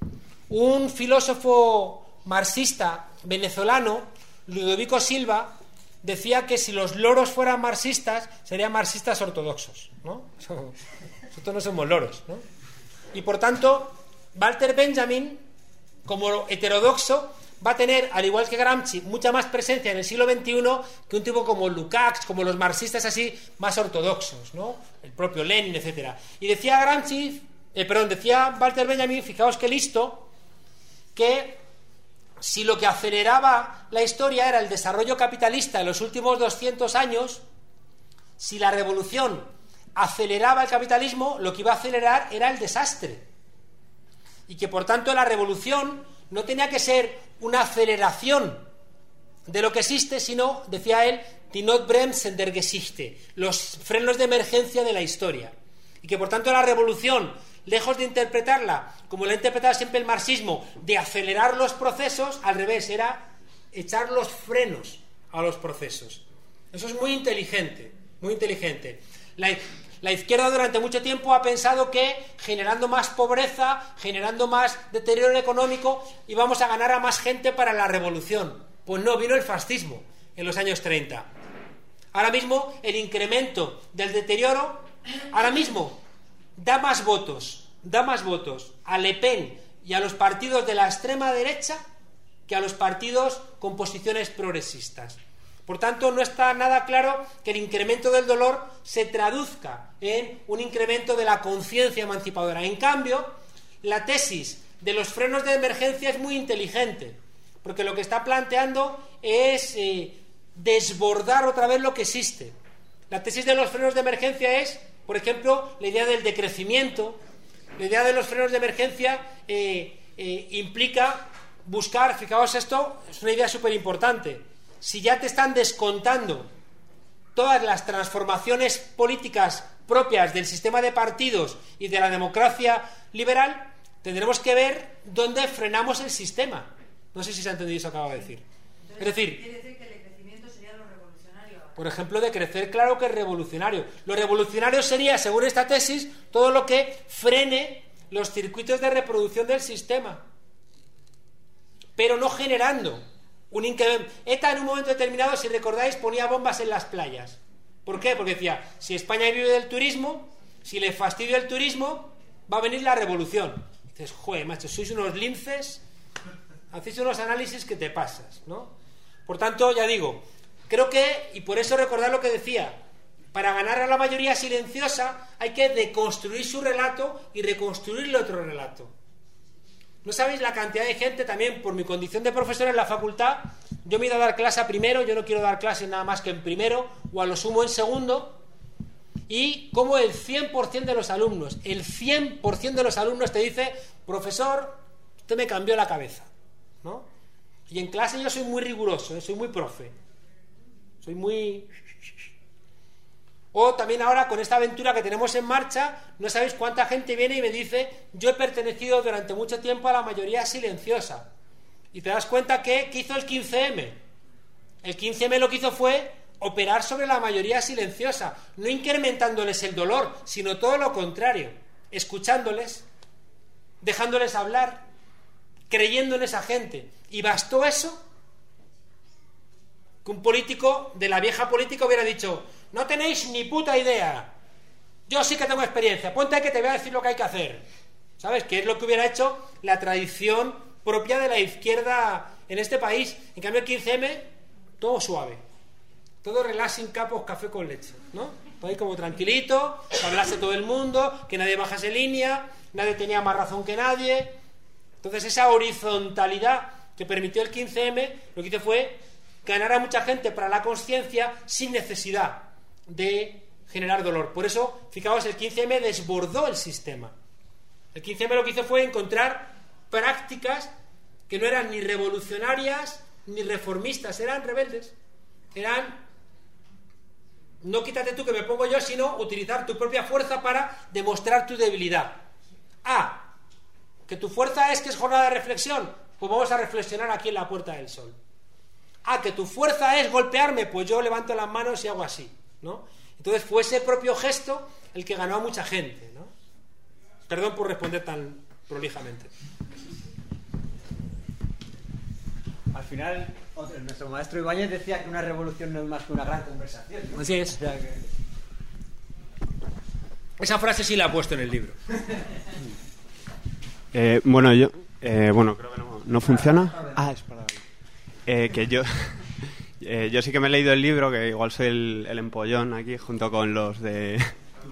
Un filósofo marxista venezolano, Ludovico Silva, decía que si los loros fueran marxistas, serían marxistas ortodoxos, ¿no? Nosotros no somos loros, ¿no? Y por tanto, Walter Benjamin, como heterodoxo, va a tener, al igual que Gramsci, mucha más presencia en el siglo veintiuno que un tipo como Lukács, como los marxistas así, más ortodoxos, ¿no? El propio Lenin, etcétera. Y decía Gramsci, eh, perdón, decía Walter Benjamin, fijaos que listo, que si lo que aceleraba la historia era el desarrollo capitalista en los últimos doscientos años, si la revolución aceleraba el capitalismo, lo que iba a acelerar era el desastre. Y que por tanto la revolución no tenía que ser una aceleración de lo que existe, sino, decía él, die Notbremsen der Geschichte, los frenos de emergencia de la historia. Y que por tanto la revolución, lejos de interpretarla como la ha interpretado siempre el marxismo, de acelerar los procesos, al revés, era echar los frenos a los procesos. Eso es muy inteligente, muy inteligente. La, la izquierda durante mucho tiempo ha pensado que generando más pobreza, generando más deterioro económico, íbamos a ganar a más gente para la revolución. Pues no, vino el fascismo en los años treinta. Ahora mismo el incremento del deterioro, ahora mismo da más votos, da más votos a Le Pen y a los partidos de la extrema derecha que a los partidos con posiciones progresistas. Por tanto, no está nada claro que el incremento del dolor se traduzca en un incremento de la conciencia emancipadora. En cambio, la tesis de los frenos de emergencia es muy inteligente, porque lo que está planteando es eh, desbordar otra vez lo que existe. La tesis de los frenos de emergencia es, por ejemplo, la idea del decrecimiento. La idea de los frenos de emergencia eh, eh, implica buscar, fijaos, esto es una idea súper importante. Si ya te están descontando todas las transformaciones políticas propias del sistema de partidos y de la democracia liberal, tendremos que ver dónde frenamos el sistema. No sé si se ha entendido eso que acabo de decir. Entonces, es decir, ¿quiere decir que el decrecimiento sería lo revolucionario? Por ejemplo, de crecer, claro que es revolucionario. Lo revolucionario sería, según esta tesis, todo lo que frene los circuitos de reproducción del sistema, pero no generando un incremento. ETA en un momento determinado, si recordáis, ponía bombas en las playas. ¿Por qué? Porque decía, si España vive del turismo, si le fastidia el turismo, va a venir la revolución. Y dices, joder, macho, sois unos linces, hacéis unos análisis que te pasas, ¿no? Por tanto, ya digo, creo que, y por eso recordar lo que decía, para ganar a la mayoría silenciosa hay que deconstruir su relato y reconstruir el otro relato. No sabéis la cantidad de gente, también por mi condición de profesor en la facultad, yo me he ido a dar clase a primero, yo no quiero dar clase nada más que en primero o a lo sumo en segundo, y como el cien por ciento de los alumnos, el cien por ciento de los alumnos te dice, profesor, usted me cambió la cabeza, ¿no? Y en clase yo soy muy riguroso, ¿eh? Soy muy profe, soy muy... O también ahora con esta aventura que tenemos en marcha, no sabéis cuánta gente viene y me dice, yo he pertenecido durante mucho tiempo a la mayoría silenciosa. Y te das cuenta que, ¿qué hizo el quince eme? El quince eme lo que hizo fue operar sobre la mayoría silenciosa, no incrementándoles el dolor, sino todo lo contrario, escuchándoles, dejándoles hablar, creyendo en esa gente. Y bastó eso que un político de la vieja política hubiera dicho, no tenéis ni puta idea, yo sí que tengo experiencia, ponte que te voy a decir lo que hay que hacer, ¿sabes? Que es lo que hubiera hecho la tradición propia de la izquierda en este país. En cambio el quince eme, todo suave, todo relaxing capos, café con leche, ¿no? Todo ahí como tranquilito, que hablase todo el mundo, que nadie bajase línea, nadie tenía más razón que nadie. Entonces esa horizontalidad que permitió el quince eme, lo que hizo fue ganar a mucha gente para la conciencia sin necesidad de generar dolor. Por eso, fijaos, el quince eme desbordó el sistema. El quince eme lo que hizo fue encontrar prácticas que no eran ni revolucionarias ni reformistas, eran rebeldes. Eran, no quítate tú que me pongo yo, sino utilizar tu propia fuerza para demostrar tu debilidad. Ah, que tu fuerza es que es jornada de reflexión, pues vamos a reflexionar aquí en la Puerta del Sol. Ah, que tu fuerza es golpearme, pues yo levanto las manos y hago así, ¿no? Entonces fue ese propio gesto el que ganó a mucha gente, ¿no? Perdón por responder tan prolijamente. Al final, otro, nuestro maestro Ibáñez decía que una revolución no es más que una gran conversación, ¿no? Así es. O sea que... Esa frase sí la ha puesto en el libro. Eh, bueno, yo... Eh, bueno, creo que no, no funciona. Ah, es para... Eh, que yo... Eh, yo sí que me he leído el libro, que igual soy el, el empollón aquí, junto con los de...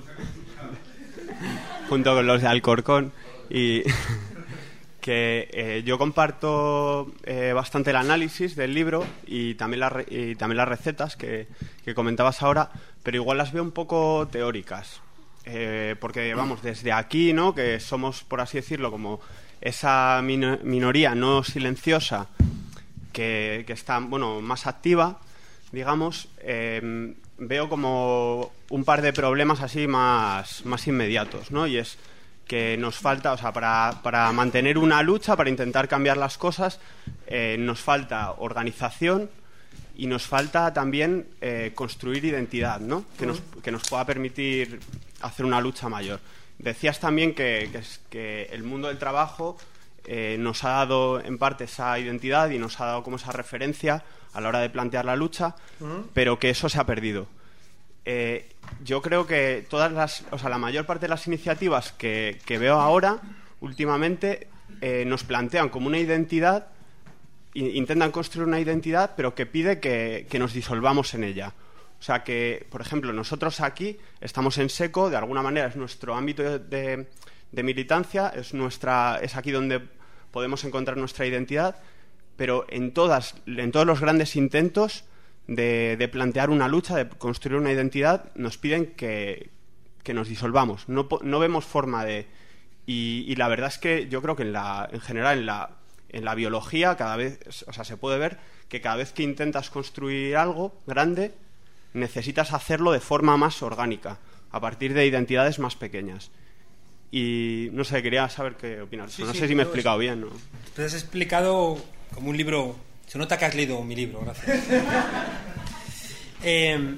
junto con los de Alcorcón. Y... que eh, yo comparto eh, bastante el análisis del libro y también, la re- y también las recetas que, que comentabas ahora, pero igual las veo un poco teóricas. Eh, porque, vamos, desde aquí, ¿no?, que somos, por así decirlo, como esa min- minoría no silenciosa que, que está, bueno, más activa, digamos, eh, veo como un par de problemas así más, más inmediatos, ¿no? Y es que nos falta, o sea, para, para mantener una lucha, para intentar cambiar las cosas, eh, nos falta organización y nos falta también eh, construir identidad, ¿no? Que nos, que nos pueda permitir hacer una lucha mayor. Decías también que, que, que el mundo del trabajo eh, nos ha dado en parte esa identidad y nos ha dado como esa referencia a la hora de plantear la lucha, uh-huh. pero que eso se ha perdido. Eh, yo creo que todas las, o sea, la mayor parte de las iniciativas que, que veo ahora, últimamente, eh, nos plantean como una identidad, intentan construir una identidad, pero que pide que, que nos disolvamos en ella. O sea que, por ejemplo, nosotros aquí estamos en SECO, de alguna manera es nuestro ámbito de, de, de militancia, es, nuestra, es aquí donde podemos encontrar nuestra identidad, pero en, todas, en todos los grandes intentos de, de plantear una lucha, de construir una identidad, nos piden que, que nos disolvamos. No, no vemos forma de... Y, y la verdad es que yo creo que en, la, en general en la, en la biología cada vez, o sea, se puede ver que cada vez que intentas construir algo grande, necesitas hacerlo de forma más orgánica, a partir de identidades más pequeñas. Y no sé, quería saber qué opinas. Sí, no sí, sé si me he explicado es... bien, ¿no? Te has explicado como un libro. Se nota que has leído mi libro, gracias. eh,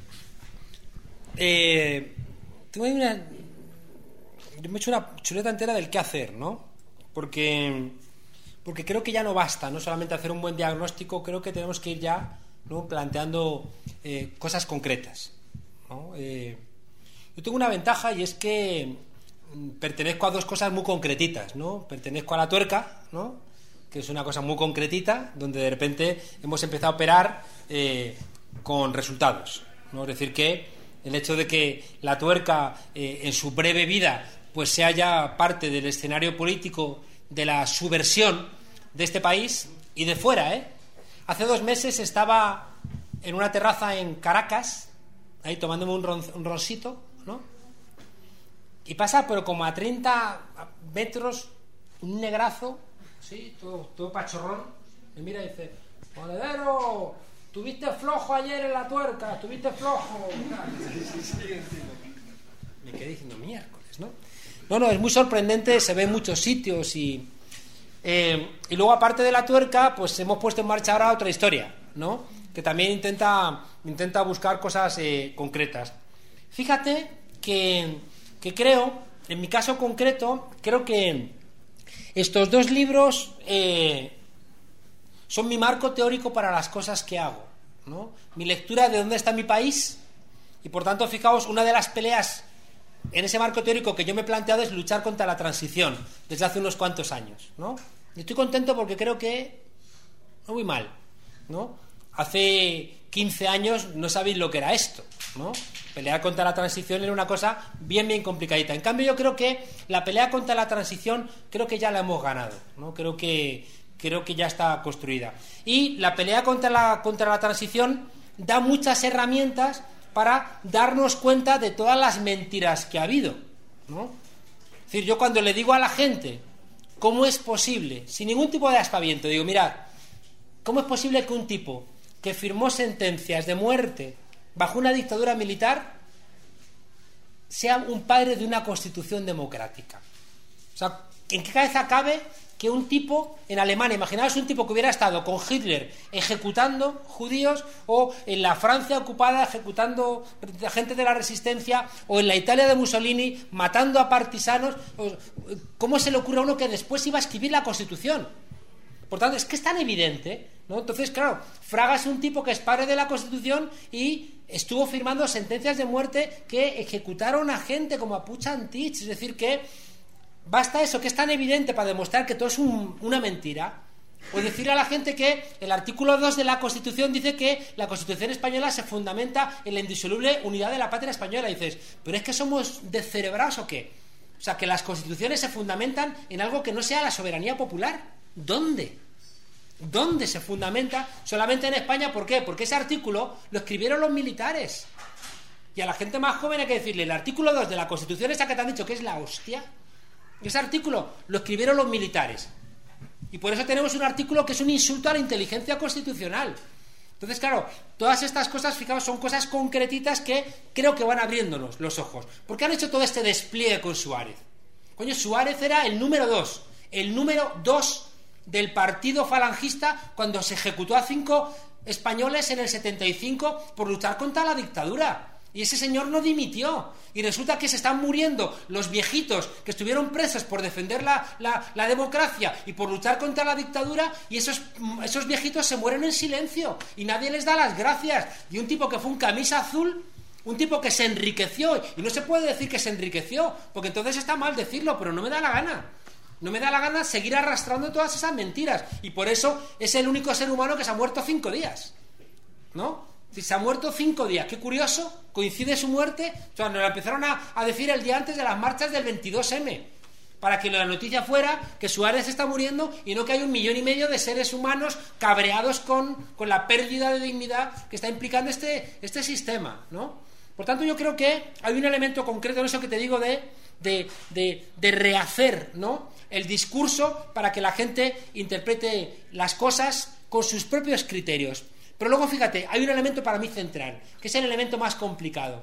eh, tengo una... Yo me he hecho una chuleta entera del qué hacer, ¿no? Porque, porque creo que ya no basta, no solamente hacer un buen diagnóstico, creo que tenemos que ir ya, ¿no?, planteando eh, cosas concretas, ¿no? Eh, yo tengo una ventaja y es que pertenezco a dos cosas muy concretitas, ¿no? Pertenezco a la tuerca, ¿no?, que es una cosa muy concretita, donde de repente hemos empezado a operar eh, con resultados, ¿no? Es decir, que el hecho de que la tuerca eh, en su breve vida pues sea ya parte del escenario político de la subversión de este país y de fuera, ¿eh? Hace dos meses estaba en una terraza en Caracas, ahí tomándome un, ron, un roncito, ¿no? Y pasa, pero como a treinta metros, un negrazo, sí, todo, todo pachorrón, me mira y dice: monedero, tuviste flojo ayer en la tuerca, tuviste flojo. Me quedé diciendo miércoles, ¿no? No, no, es muy sorprendente, se ve en muchos sitios y... Eh, y luego, aparte de la tuerca, pues hemos puesto en marcha ahora otra historia, ¿no?, que también intenta, intenta buscar cosas eh, concretas. Fíjate que, que creo, en mi caso concreto, creo que estos dos libros eh, son mi marco teórico para las cosas que hago, ¿no? Mi lectura de dónde está mi país y, por tanto, fijaos, una de las peleas en ese marco teórico que yo me he planteado es luchar contra la transición desde hace unos cuantos años, ¿no? Y estoy contento porque creo que no voy mal, ¿no? Hace quince años no sabéis lo que era esto, ¿no? Pelear contra la transición era una cosa bien, bien complicadita. En cambio, yo creo que la pelea contra la transición creo que ya la hemos ganado, ¿no? Creo que, creo que ya está construida. Y la pelea contra la, contra la transición da muchas herramientas para darnos cuenta de todas las mentiras que ha habido, ¿no? Es decir, yo cuando le digo a la gente cómo es posible, sin ningún tipo de aspaviento, digo, mirad, ¿cómo es posible que un tipo que firmó sentencias de muerte bajo una dictadura militar sea un padre de una constitución democrática? O sea, ¿en qué cabeza cabe que un tipo en Alemania, imaginaos un tipo que hubiera estado con Hitler ejecutando judíos, o en la Francia ocupada ejecutando gente de la resistencia, o en la Italia de Mussolini matando a partisanos? ¿Cómo se le ocurre a uno que después iba a escribir la Constitución? Por tanto, es que es tan evidente, ¿no? Entonces, claro, Fraga es un tipo que es padre de la Constitución y estuvo firmando sentencias de muerte que ejecutaron a gente como a Puig Antich. Es decir, que basta eso, que es tan evidente para demostrar que todo es un, una mentira. O decirle a la gente que el artículo dos de la Constitución dice que la Constitución española se fundamenta en la indisoluble unidad de la patria española. Y dices, ¿pero es que somos descerebrados o qué? O sea, que las constituciones se fundamentan en algo que no sea la soberanía popular. ¿Dónde? ¿Dónde se fundamenta? Solamente en España. ¿Por qué? Porque ese artículo lo escribieron los militares. Y a la gente más joven hay que decirle, el artículo dos de la Constitución, esa que te han dicho que es la hostia, ese artículo lo escribieron los militares. Y por eso tenemos un artículo que es un insulto a la inteligencia constitucional. Entonces, claro, todas estas cosas, fijaos, son cosas concretitas que creo que van abriéndonos los ojos. ¿Por qué han hecho todo este despliegue con Suárez? Coño, Suárez era el número dos. El número dos del partido falangista cuando se ejecutó a cinco españoles en el setenta y cinco por luchar contra la dictadura. Y ese señor no dimitió. Y resulta que se están muriendo los viejitos que estuvieron presos por defender la, la, la democracia y por luchar contra la dictadura, y esos, esos viejitos se mueren en silencio y nadie les da las gracias. Y un tipo que fue un camisa azul, un tipo que se enriqueció, y no se puede decir que se enriqueció, porque entonces está mal decirlo, pero no me da la gana. No me da la gana seguir arrastrando todas esas mentiras. Y por eso es el único ser humano que se ha muerto cinco días, ¿no? Si se ha muerto cinco días, qué curioso, coincide su muerte, o sea, nos la empezaron a, a decir el día antes de las marchas del veintidós eme, para que la noticia fuera que Suárez está muriendo y no que hay un millón y medio de seres humanos cabreados con, con la pérdida de dignidad que está implicando este, este sistema, ¿no? Por tanto, yo creo que hay un elemento concreto en eso que te digo de, de, de, de rehacer, ¿no?, el discurso para que la gente interprete las cosas con sus propios criterios. Pero luego, fíjate, hay un elemento para mí central, que es el elemento más complicado.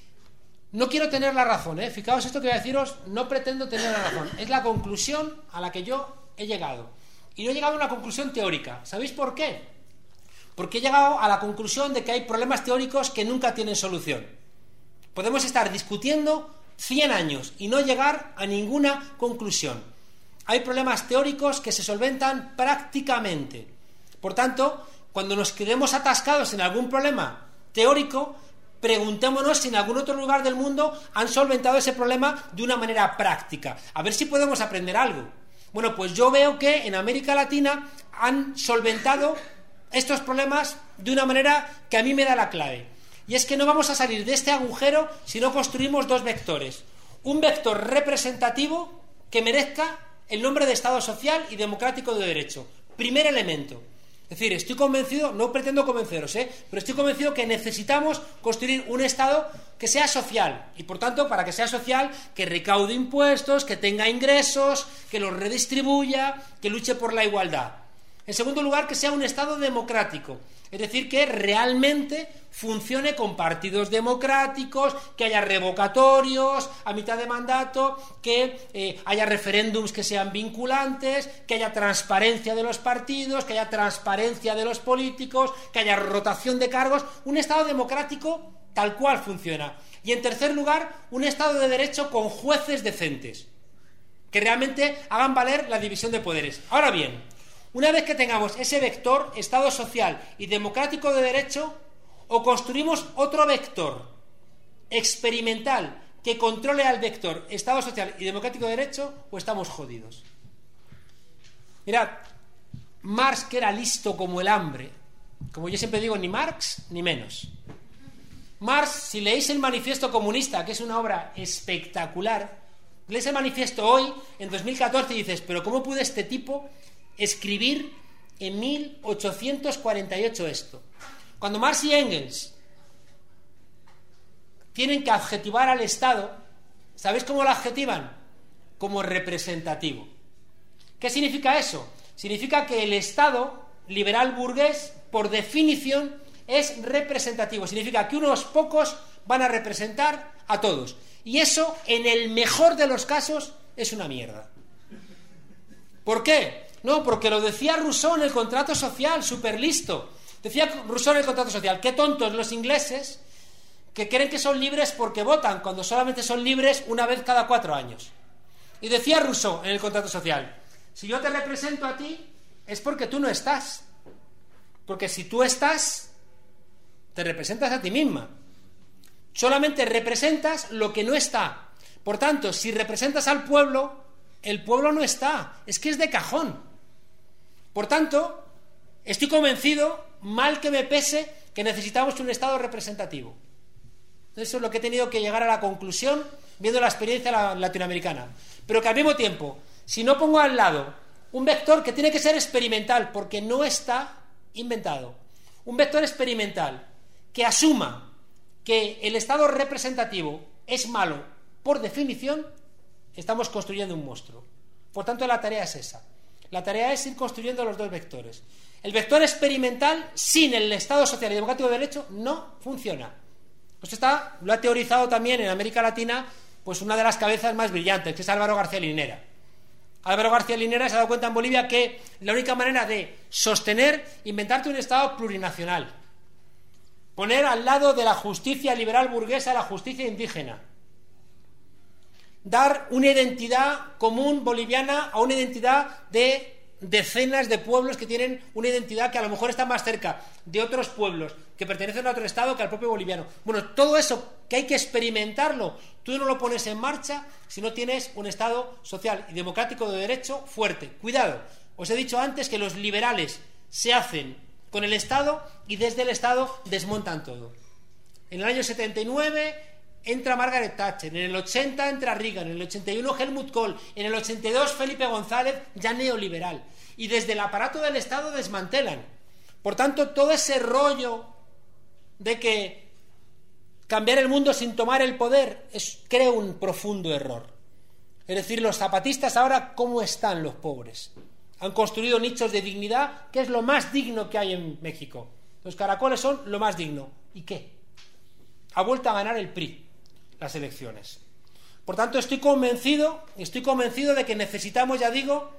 No quiero tener la razón, ¿eh? Fijaos esto que voy a deciros, no pretendo tener la razón. Es la conclusión a la que yo he llegado. Y no he llegado a una conclusión teórica. ¿Sabéis por qué? Porque he llegado a la conclusión de que hay problemas teóricos que nunca tienen solución. Podemos estar discutiendo cien años y no llegar a ninguna conclusión. Hay problemas teóricos que se solventan prácticamente. Por tanto, cuando nos quedemos atascados en algún problema teórico, preguntémonos si en algún otro lugar del mundo han solventado ese problema de una manera práctica. A ver si podemos aprender algo. Bueno, pues yo veo que en América Latina han solventado estos problemas de una manera que a mí me da la clave. Y es que no vamos a salir de este agujero si no construimos dos vectores. Un vector representativo que merezca el nombre de Estado social y democrático de derecho. Primer elemento. Es decir, estoy convencido, no pretendo convenceros, ¿eh? pero estoy convencido que necesitamos construir un Estado que sea social, y por tanto, para que sea social, que recaude impuestos, que tenga ingresos, que los redistribuya, que luche por la igualdad. En segundo lugar, que sea un Estado democrático, es decir, que realmente funcione con partidos democráticos, que haya revocatorios a mitad de mandato, que eh, haya referéndums que sean vinculantes, que haya transparencia de los partidos, que haya transparencia de los políticos, que haya rotación de cargos, un Estado democrático tal cual funciona. Y en tercer lugar, un Estado de derecho con jueces decentes, que realmente hagan valer la división de poderes. Ahora bien, una vez que tengamos ese vector, Estado social y democrático de derecho, o construimos otro vector experimental que controle al vector Estado social y democrático de derecho, o estamos jodidos. Mirad, Marx, que era listo como el hambre, como yo siempre digo, ni Marx ni menos. Marx, si leéis el Manifiesto Comunista, que es una obra espectacular, lees el manifiesto hoy, en dos mil catorce, y dices, pero ¿cómo pudo este tipo escribir en mil ochocientos cuarenta y ocho esto? Cuando Marx y Engels tienen que adjetivar al Estado, ¿sabéis cómo lo adjetivan? Como representativo. ¿Qué significa eso? Significa que el Estado liberal burgués, por definición, es representativo. Significa que unos pocos van a representar a todos. Y eso, en el mejor de los casos, es una mierda. ¿Por qué? No, porque lo decía Rousseau en el contrato social, súper listo. Decía Rousseau en el contrato social, qué tontos los ingleses que creen que son libres porque votan, cuando solamente son libres una vez cada cuatro años. Y decía Rousseau en el contrato social, si yo te represento a ti, es porque tú no estás. Porque si tú estás, te representas a ti misma. Solamente representas lo que no está. Por tanto, si representas al pueblo, el pueblo no está. Es que es de cajón. Por tanto, estoy convencido, mal que me pese, que necesitamos un Estado representativo. Eso es lo que he tenido que llegar a la conclusión viendo la experiencia latinoamericana. Pero que al mismo tiempo, si no pongo al lado un vector que tiene que ser experimental, porque no está inventado, un vector experimental que asuma que el Estado representativo es malo por definición, estamos construyendo un monstruo. Por tanto, la tarea es esa. La tarea es ir construyendo los dos vectores. El vector experimental, sin el Estado social y democrático de derecho, no funciona. Esto está, lo ha teorizado también en América Latina, pues una de las cabezas más brillantes, que es Álvaro García Linera. Álvaro García Linera se ha dado cuenta en Bolivia que la única manera de sostener, inventarte un Estado plurinacional, poner al lado de la justicia liberal burguesa la justicia indígena, dar una identidad común boliviana a una identidad de decenas de pueblos que tienen una identidad que a lo mejor está más cerca de otros pueblos que pertenecen a otro estado que al propio boliviano. Bueno, todo eso que hay que experimentarlo, tú no lo pones en marcha si no tienes un estado social y democrático de derecho fuerte. Cuidado, os he dicho antes que los liberales se hacen con el estado y desde el estado desmontan todo. En el año setenta y nueve entra Margaret Thatcher, en el ochenta entra Reagan, en el ochenta y uno Helmut Kohl, en el ochenta y dos Felipe González, ya neoliberal, y desde el aparato del Estado desmantelan. Por tanto, todo ese rollo de que cambiar el mundo sin tomar el poder es, creo, un profundo error. Es decir, los zapatistas ahora, ¿cómo están los pobres? Han construido nichos de dignidad, que es lo más digno que hay en México. Los caracoles son lo más digno. ¿Y qué? Ha vuelto a ganar el P R I las elecciones. Por tanto, estoy convencido, estoy convencido de que necesitamos, ya digo,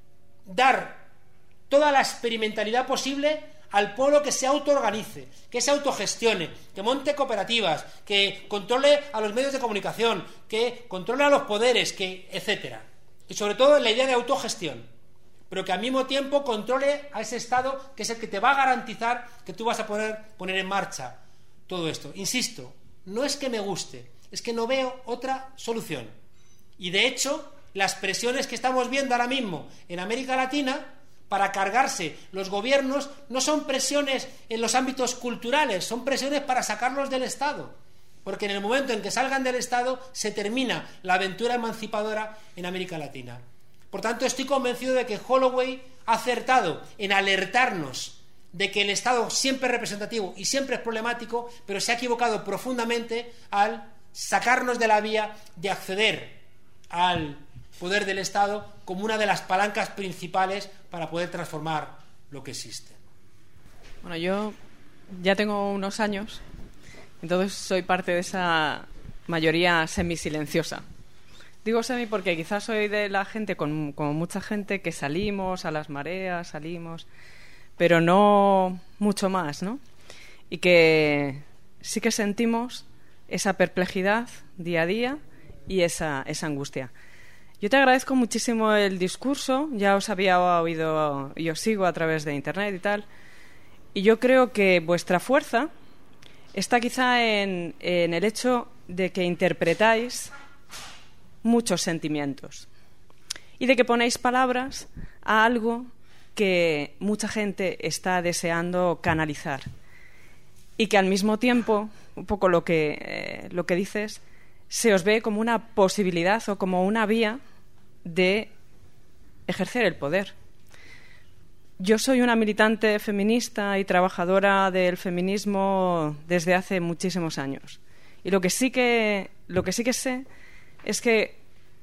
dar toda la experimentalidad posible al pueblo, que se autoorganice, que se autogestione, que monte cooperativas, que controle a los medios de comunicación, que controle a los poderes, que etcétera. Y sobre todo la idea de autogestión, pero que al mismo tiempo controle a ese Estado que es el que te va a garantizar que tú vas a poder poner en marcha todo esto. Insisto, no es que me guste, es que no veo otra solución. Y de hecho, las presiones que estamos viendo ahora mismo en América Latina para cargarse los gobiernos no son presiones en los ámbitos culturales, son presiones para sacarlos del Estado. Porque en el momento en que salgan del Estado se termina la aventura emancipadora en América Latina. Por tanto, estoy convencido de que Holloway ha acertado en alertarnos de que el Estado siempre es representativo y siempre es problemático, pero se ha equivocado profundamente al sacarnos de la vía de acceder al poder del Estado como una de las palancas principales para poder transformar lo que existe. Bueno, yo ya tengo unos años, entonces soy parte de esa mayoría semisilenciosa. Digo semi porque quizás soy de la gente, con, como mucha gente, que salimos a las mareas, salimos, pero no mucho más, ¿no? Y que sí que sentimos esa perplejidad día a día y esa, esa angustia. Yo te agradezco muchísimo el discurso, ya os había oído y os sigo a través de internet y tal, y yo creo que vuestra fuerza está quizá en, en el hecho de que interpretáis muchos sentimientos y de que ponéis palabras a algo que mucha gente está deseando canalizar y que al mismo tiempo, un poco lo que, eh, lo que dices, se os ve como una posibilidad o como una vía de ejercer el poder. Yo soy una militante feminista y trabajadora del feminismo desde hace muchísimos años. Y lo que sí que, lo que sí que sé es que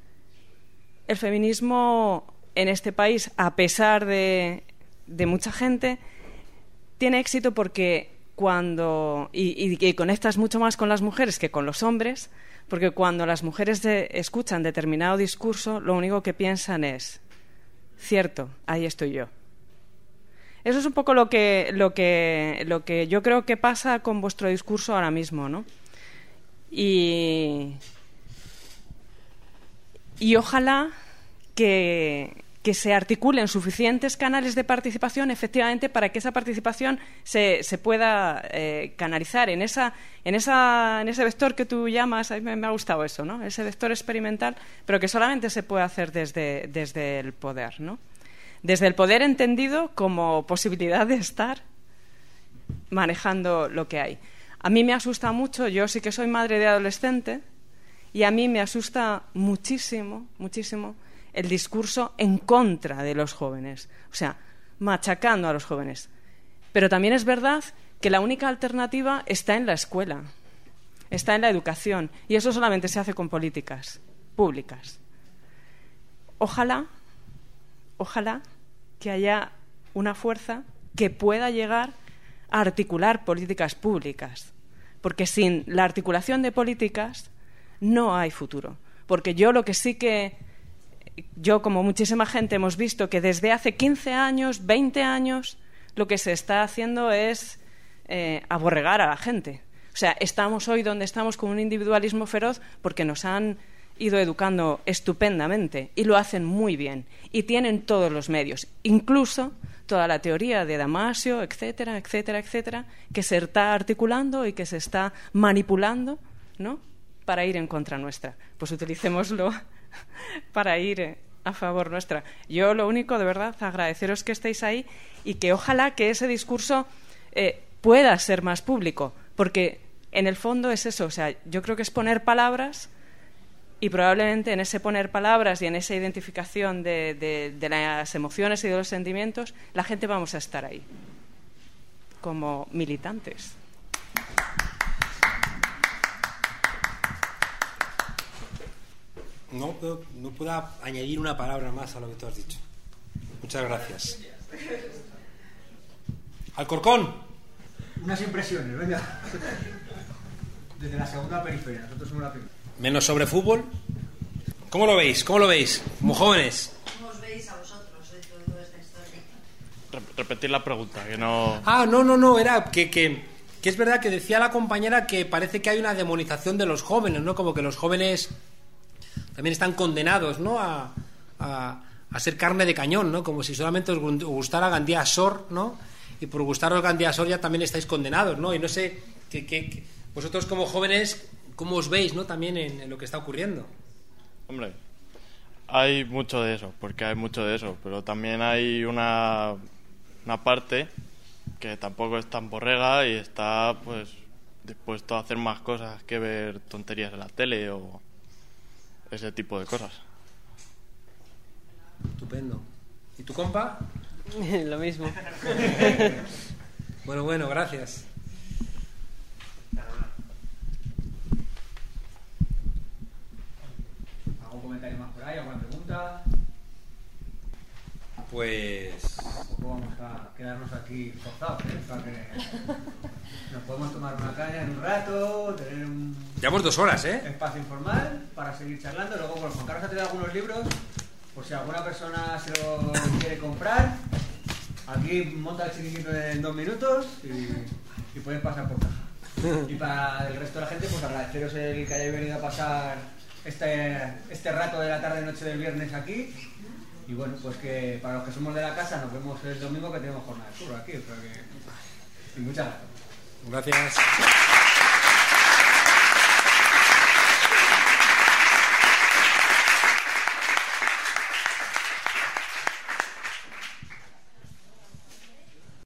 el feminismo en este país, a pesar de, de mucha gente, tiene éxito porque cuando y, y, y conectas mucho más con las mujeres que con los hombres, porque cuando las mujeres de, escuchan determinado discurso, lo único que piensan es: cierto, ahí estoy yo. Eso es un poco lo que, lo que, lo que yo creo que pasa con vuestro discurso ahora mismo, ¿no? Y, y ojalá que, que se articulen suficientes canales de participación, efectivamente, para que esa participación se, se pueda eh, canalizar en, esa, en, esa, en ese vector que tú llamas. A mí me, me ha gustado eso, ¿no? Ese vector experimental, pero que solamente se puede hacer desde, desde el poder, ¿no? Desde el poder entendido como posibilidad de estar manejando lo que hay. A mí me asusta mucho, yo sí que soy madre de adolescente, y a mí me asusta muchísimo, muchísimo el discurso en contra de los jóvenes, o sea, machacando a los jóvenes. Pero también es verdad que la única alternativa está en la escuela, está en la educación, y eso solamente se hace con políticas públicas. Ojalá, ojalá que haya una fuerza que pueda llegar a articular políticas públicas, porque sin la articulación de políticas no hay futuro. Porque yo lo que sí que, yo como muchísima gente hemos visto que desde hace quince años, veinte años, lo que se está haciendo es eh, aborregar a la gente. O sea, estamos hoy donde estamos con un individualismo feroz porque nos han ido educando estupendamente y lo hacen muy bien y tienen todos los medios, incluso toda la teoría de Damasio, etcétera, etcétera, etcétera, que se está articulando y que se está manipulando, ¿no?, para ir en contra nuestra. Pues utilicémoslo para ir a favor nuestra. Yo lo único, de verdad, agradeceros que estéis ahí y que ojalá que ese discurso eh, pueda ser más público, porque en el fondo es eso, o sea, yo creo que es poner palabras y probablemente en ese poner palabras y en esa identificación de, de, de las emociones y de los sentimientos, la gente vamos a estar ahí, como militantes. No puedo, no puedo añadir una palabra más a lo que tú has dicho. Muchas gracias. Alcorcón. Unas impresiones, venga. Desde la segunda periferia, nosotros somos la primera. Menos sobre fútbol. ¿Cómo lo veis? ¿Cómo lo veis? Como jóvenes. ¿Cómo os veis a vosotros dentro de toda esta historia? Rep- Repetir la pregunta, que no... Ah, no, no, no, era que, que, que es verdad que decía la compañera que parece que hay una demonización de los jóvenes, ¿no? Como que los jóvenes también están condenados, ¿no? A, a, a ser carne de cañón, ¿no? Como si solamente os gustara Gandía Sor, ¿no? Y por gustaros Gandía Sor ya también estáis condenados, ¿no? Y no sé, que, que, que vosotros como jóvenes, ¿cómo os veis, ¿no? También en, en lo que está ocurriendo. Hombre, hay mucho de eso, porque hay mucho de eso, pero también hay una, una parte que tampoco es tan borrega y está, pues, dispuesto a hacer más cosas que ver tonterías en la tele o ese tipo de cosas. Estupendo. ¿Y tu compa? Lo mismo. Bueno, bueno, gracias. ¿Algún comentario más por ahí? ¿Alguna pregunta? Pues... Tampoco vamos a quedarnos aquí forzados, ¿eh? Para que nos podemos tomar una caña en un rato, tener un Llevamos dos horas, ¿eh? espacio informal para seguir charlando. Luego, bueno, Juan Carlos ha traído algunos libros, por si alguna persona se lo quiere comprar. Aquí monta el chiringuito en dos minutos y, y puedes pasar por caja. Y para el resto de la gente, pues agradeceros el que hayáis venido a pasar este, este rato de la tarde-noche del viernes aquí. Y bueno, pues que para los que somos de la casa nos vemos el domingo que tenemos jornada de curro aquí. O sea que... Y muchas gracias. Gracias.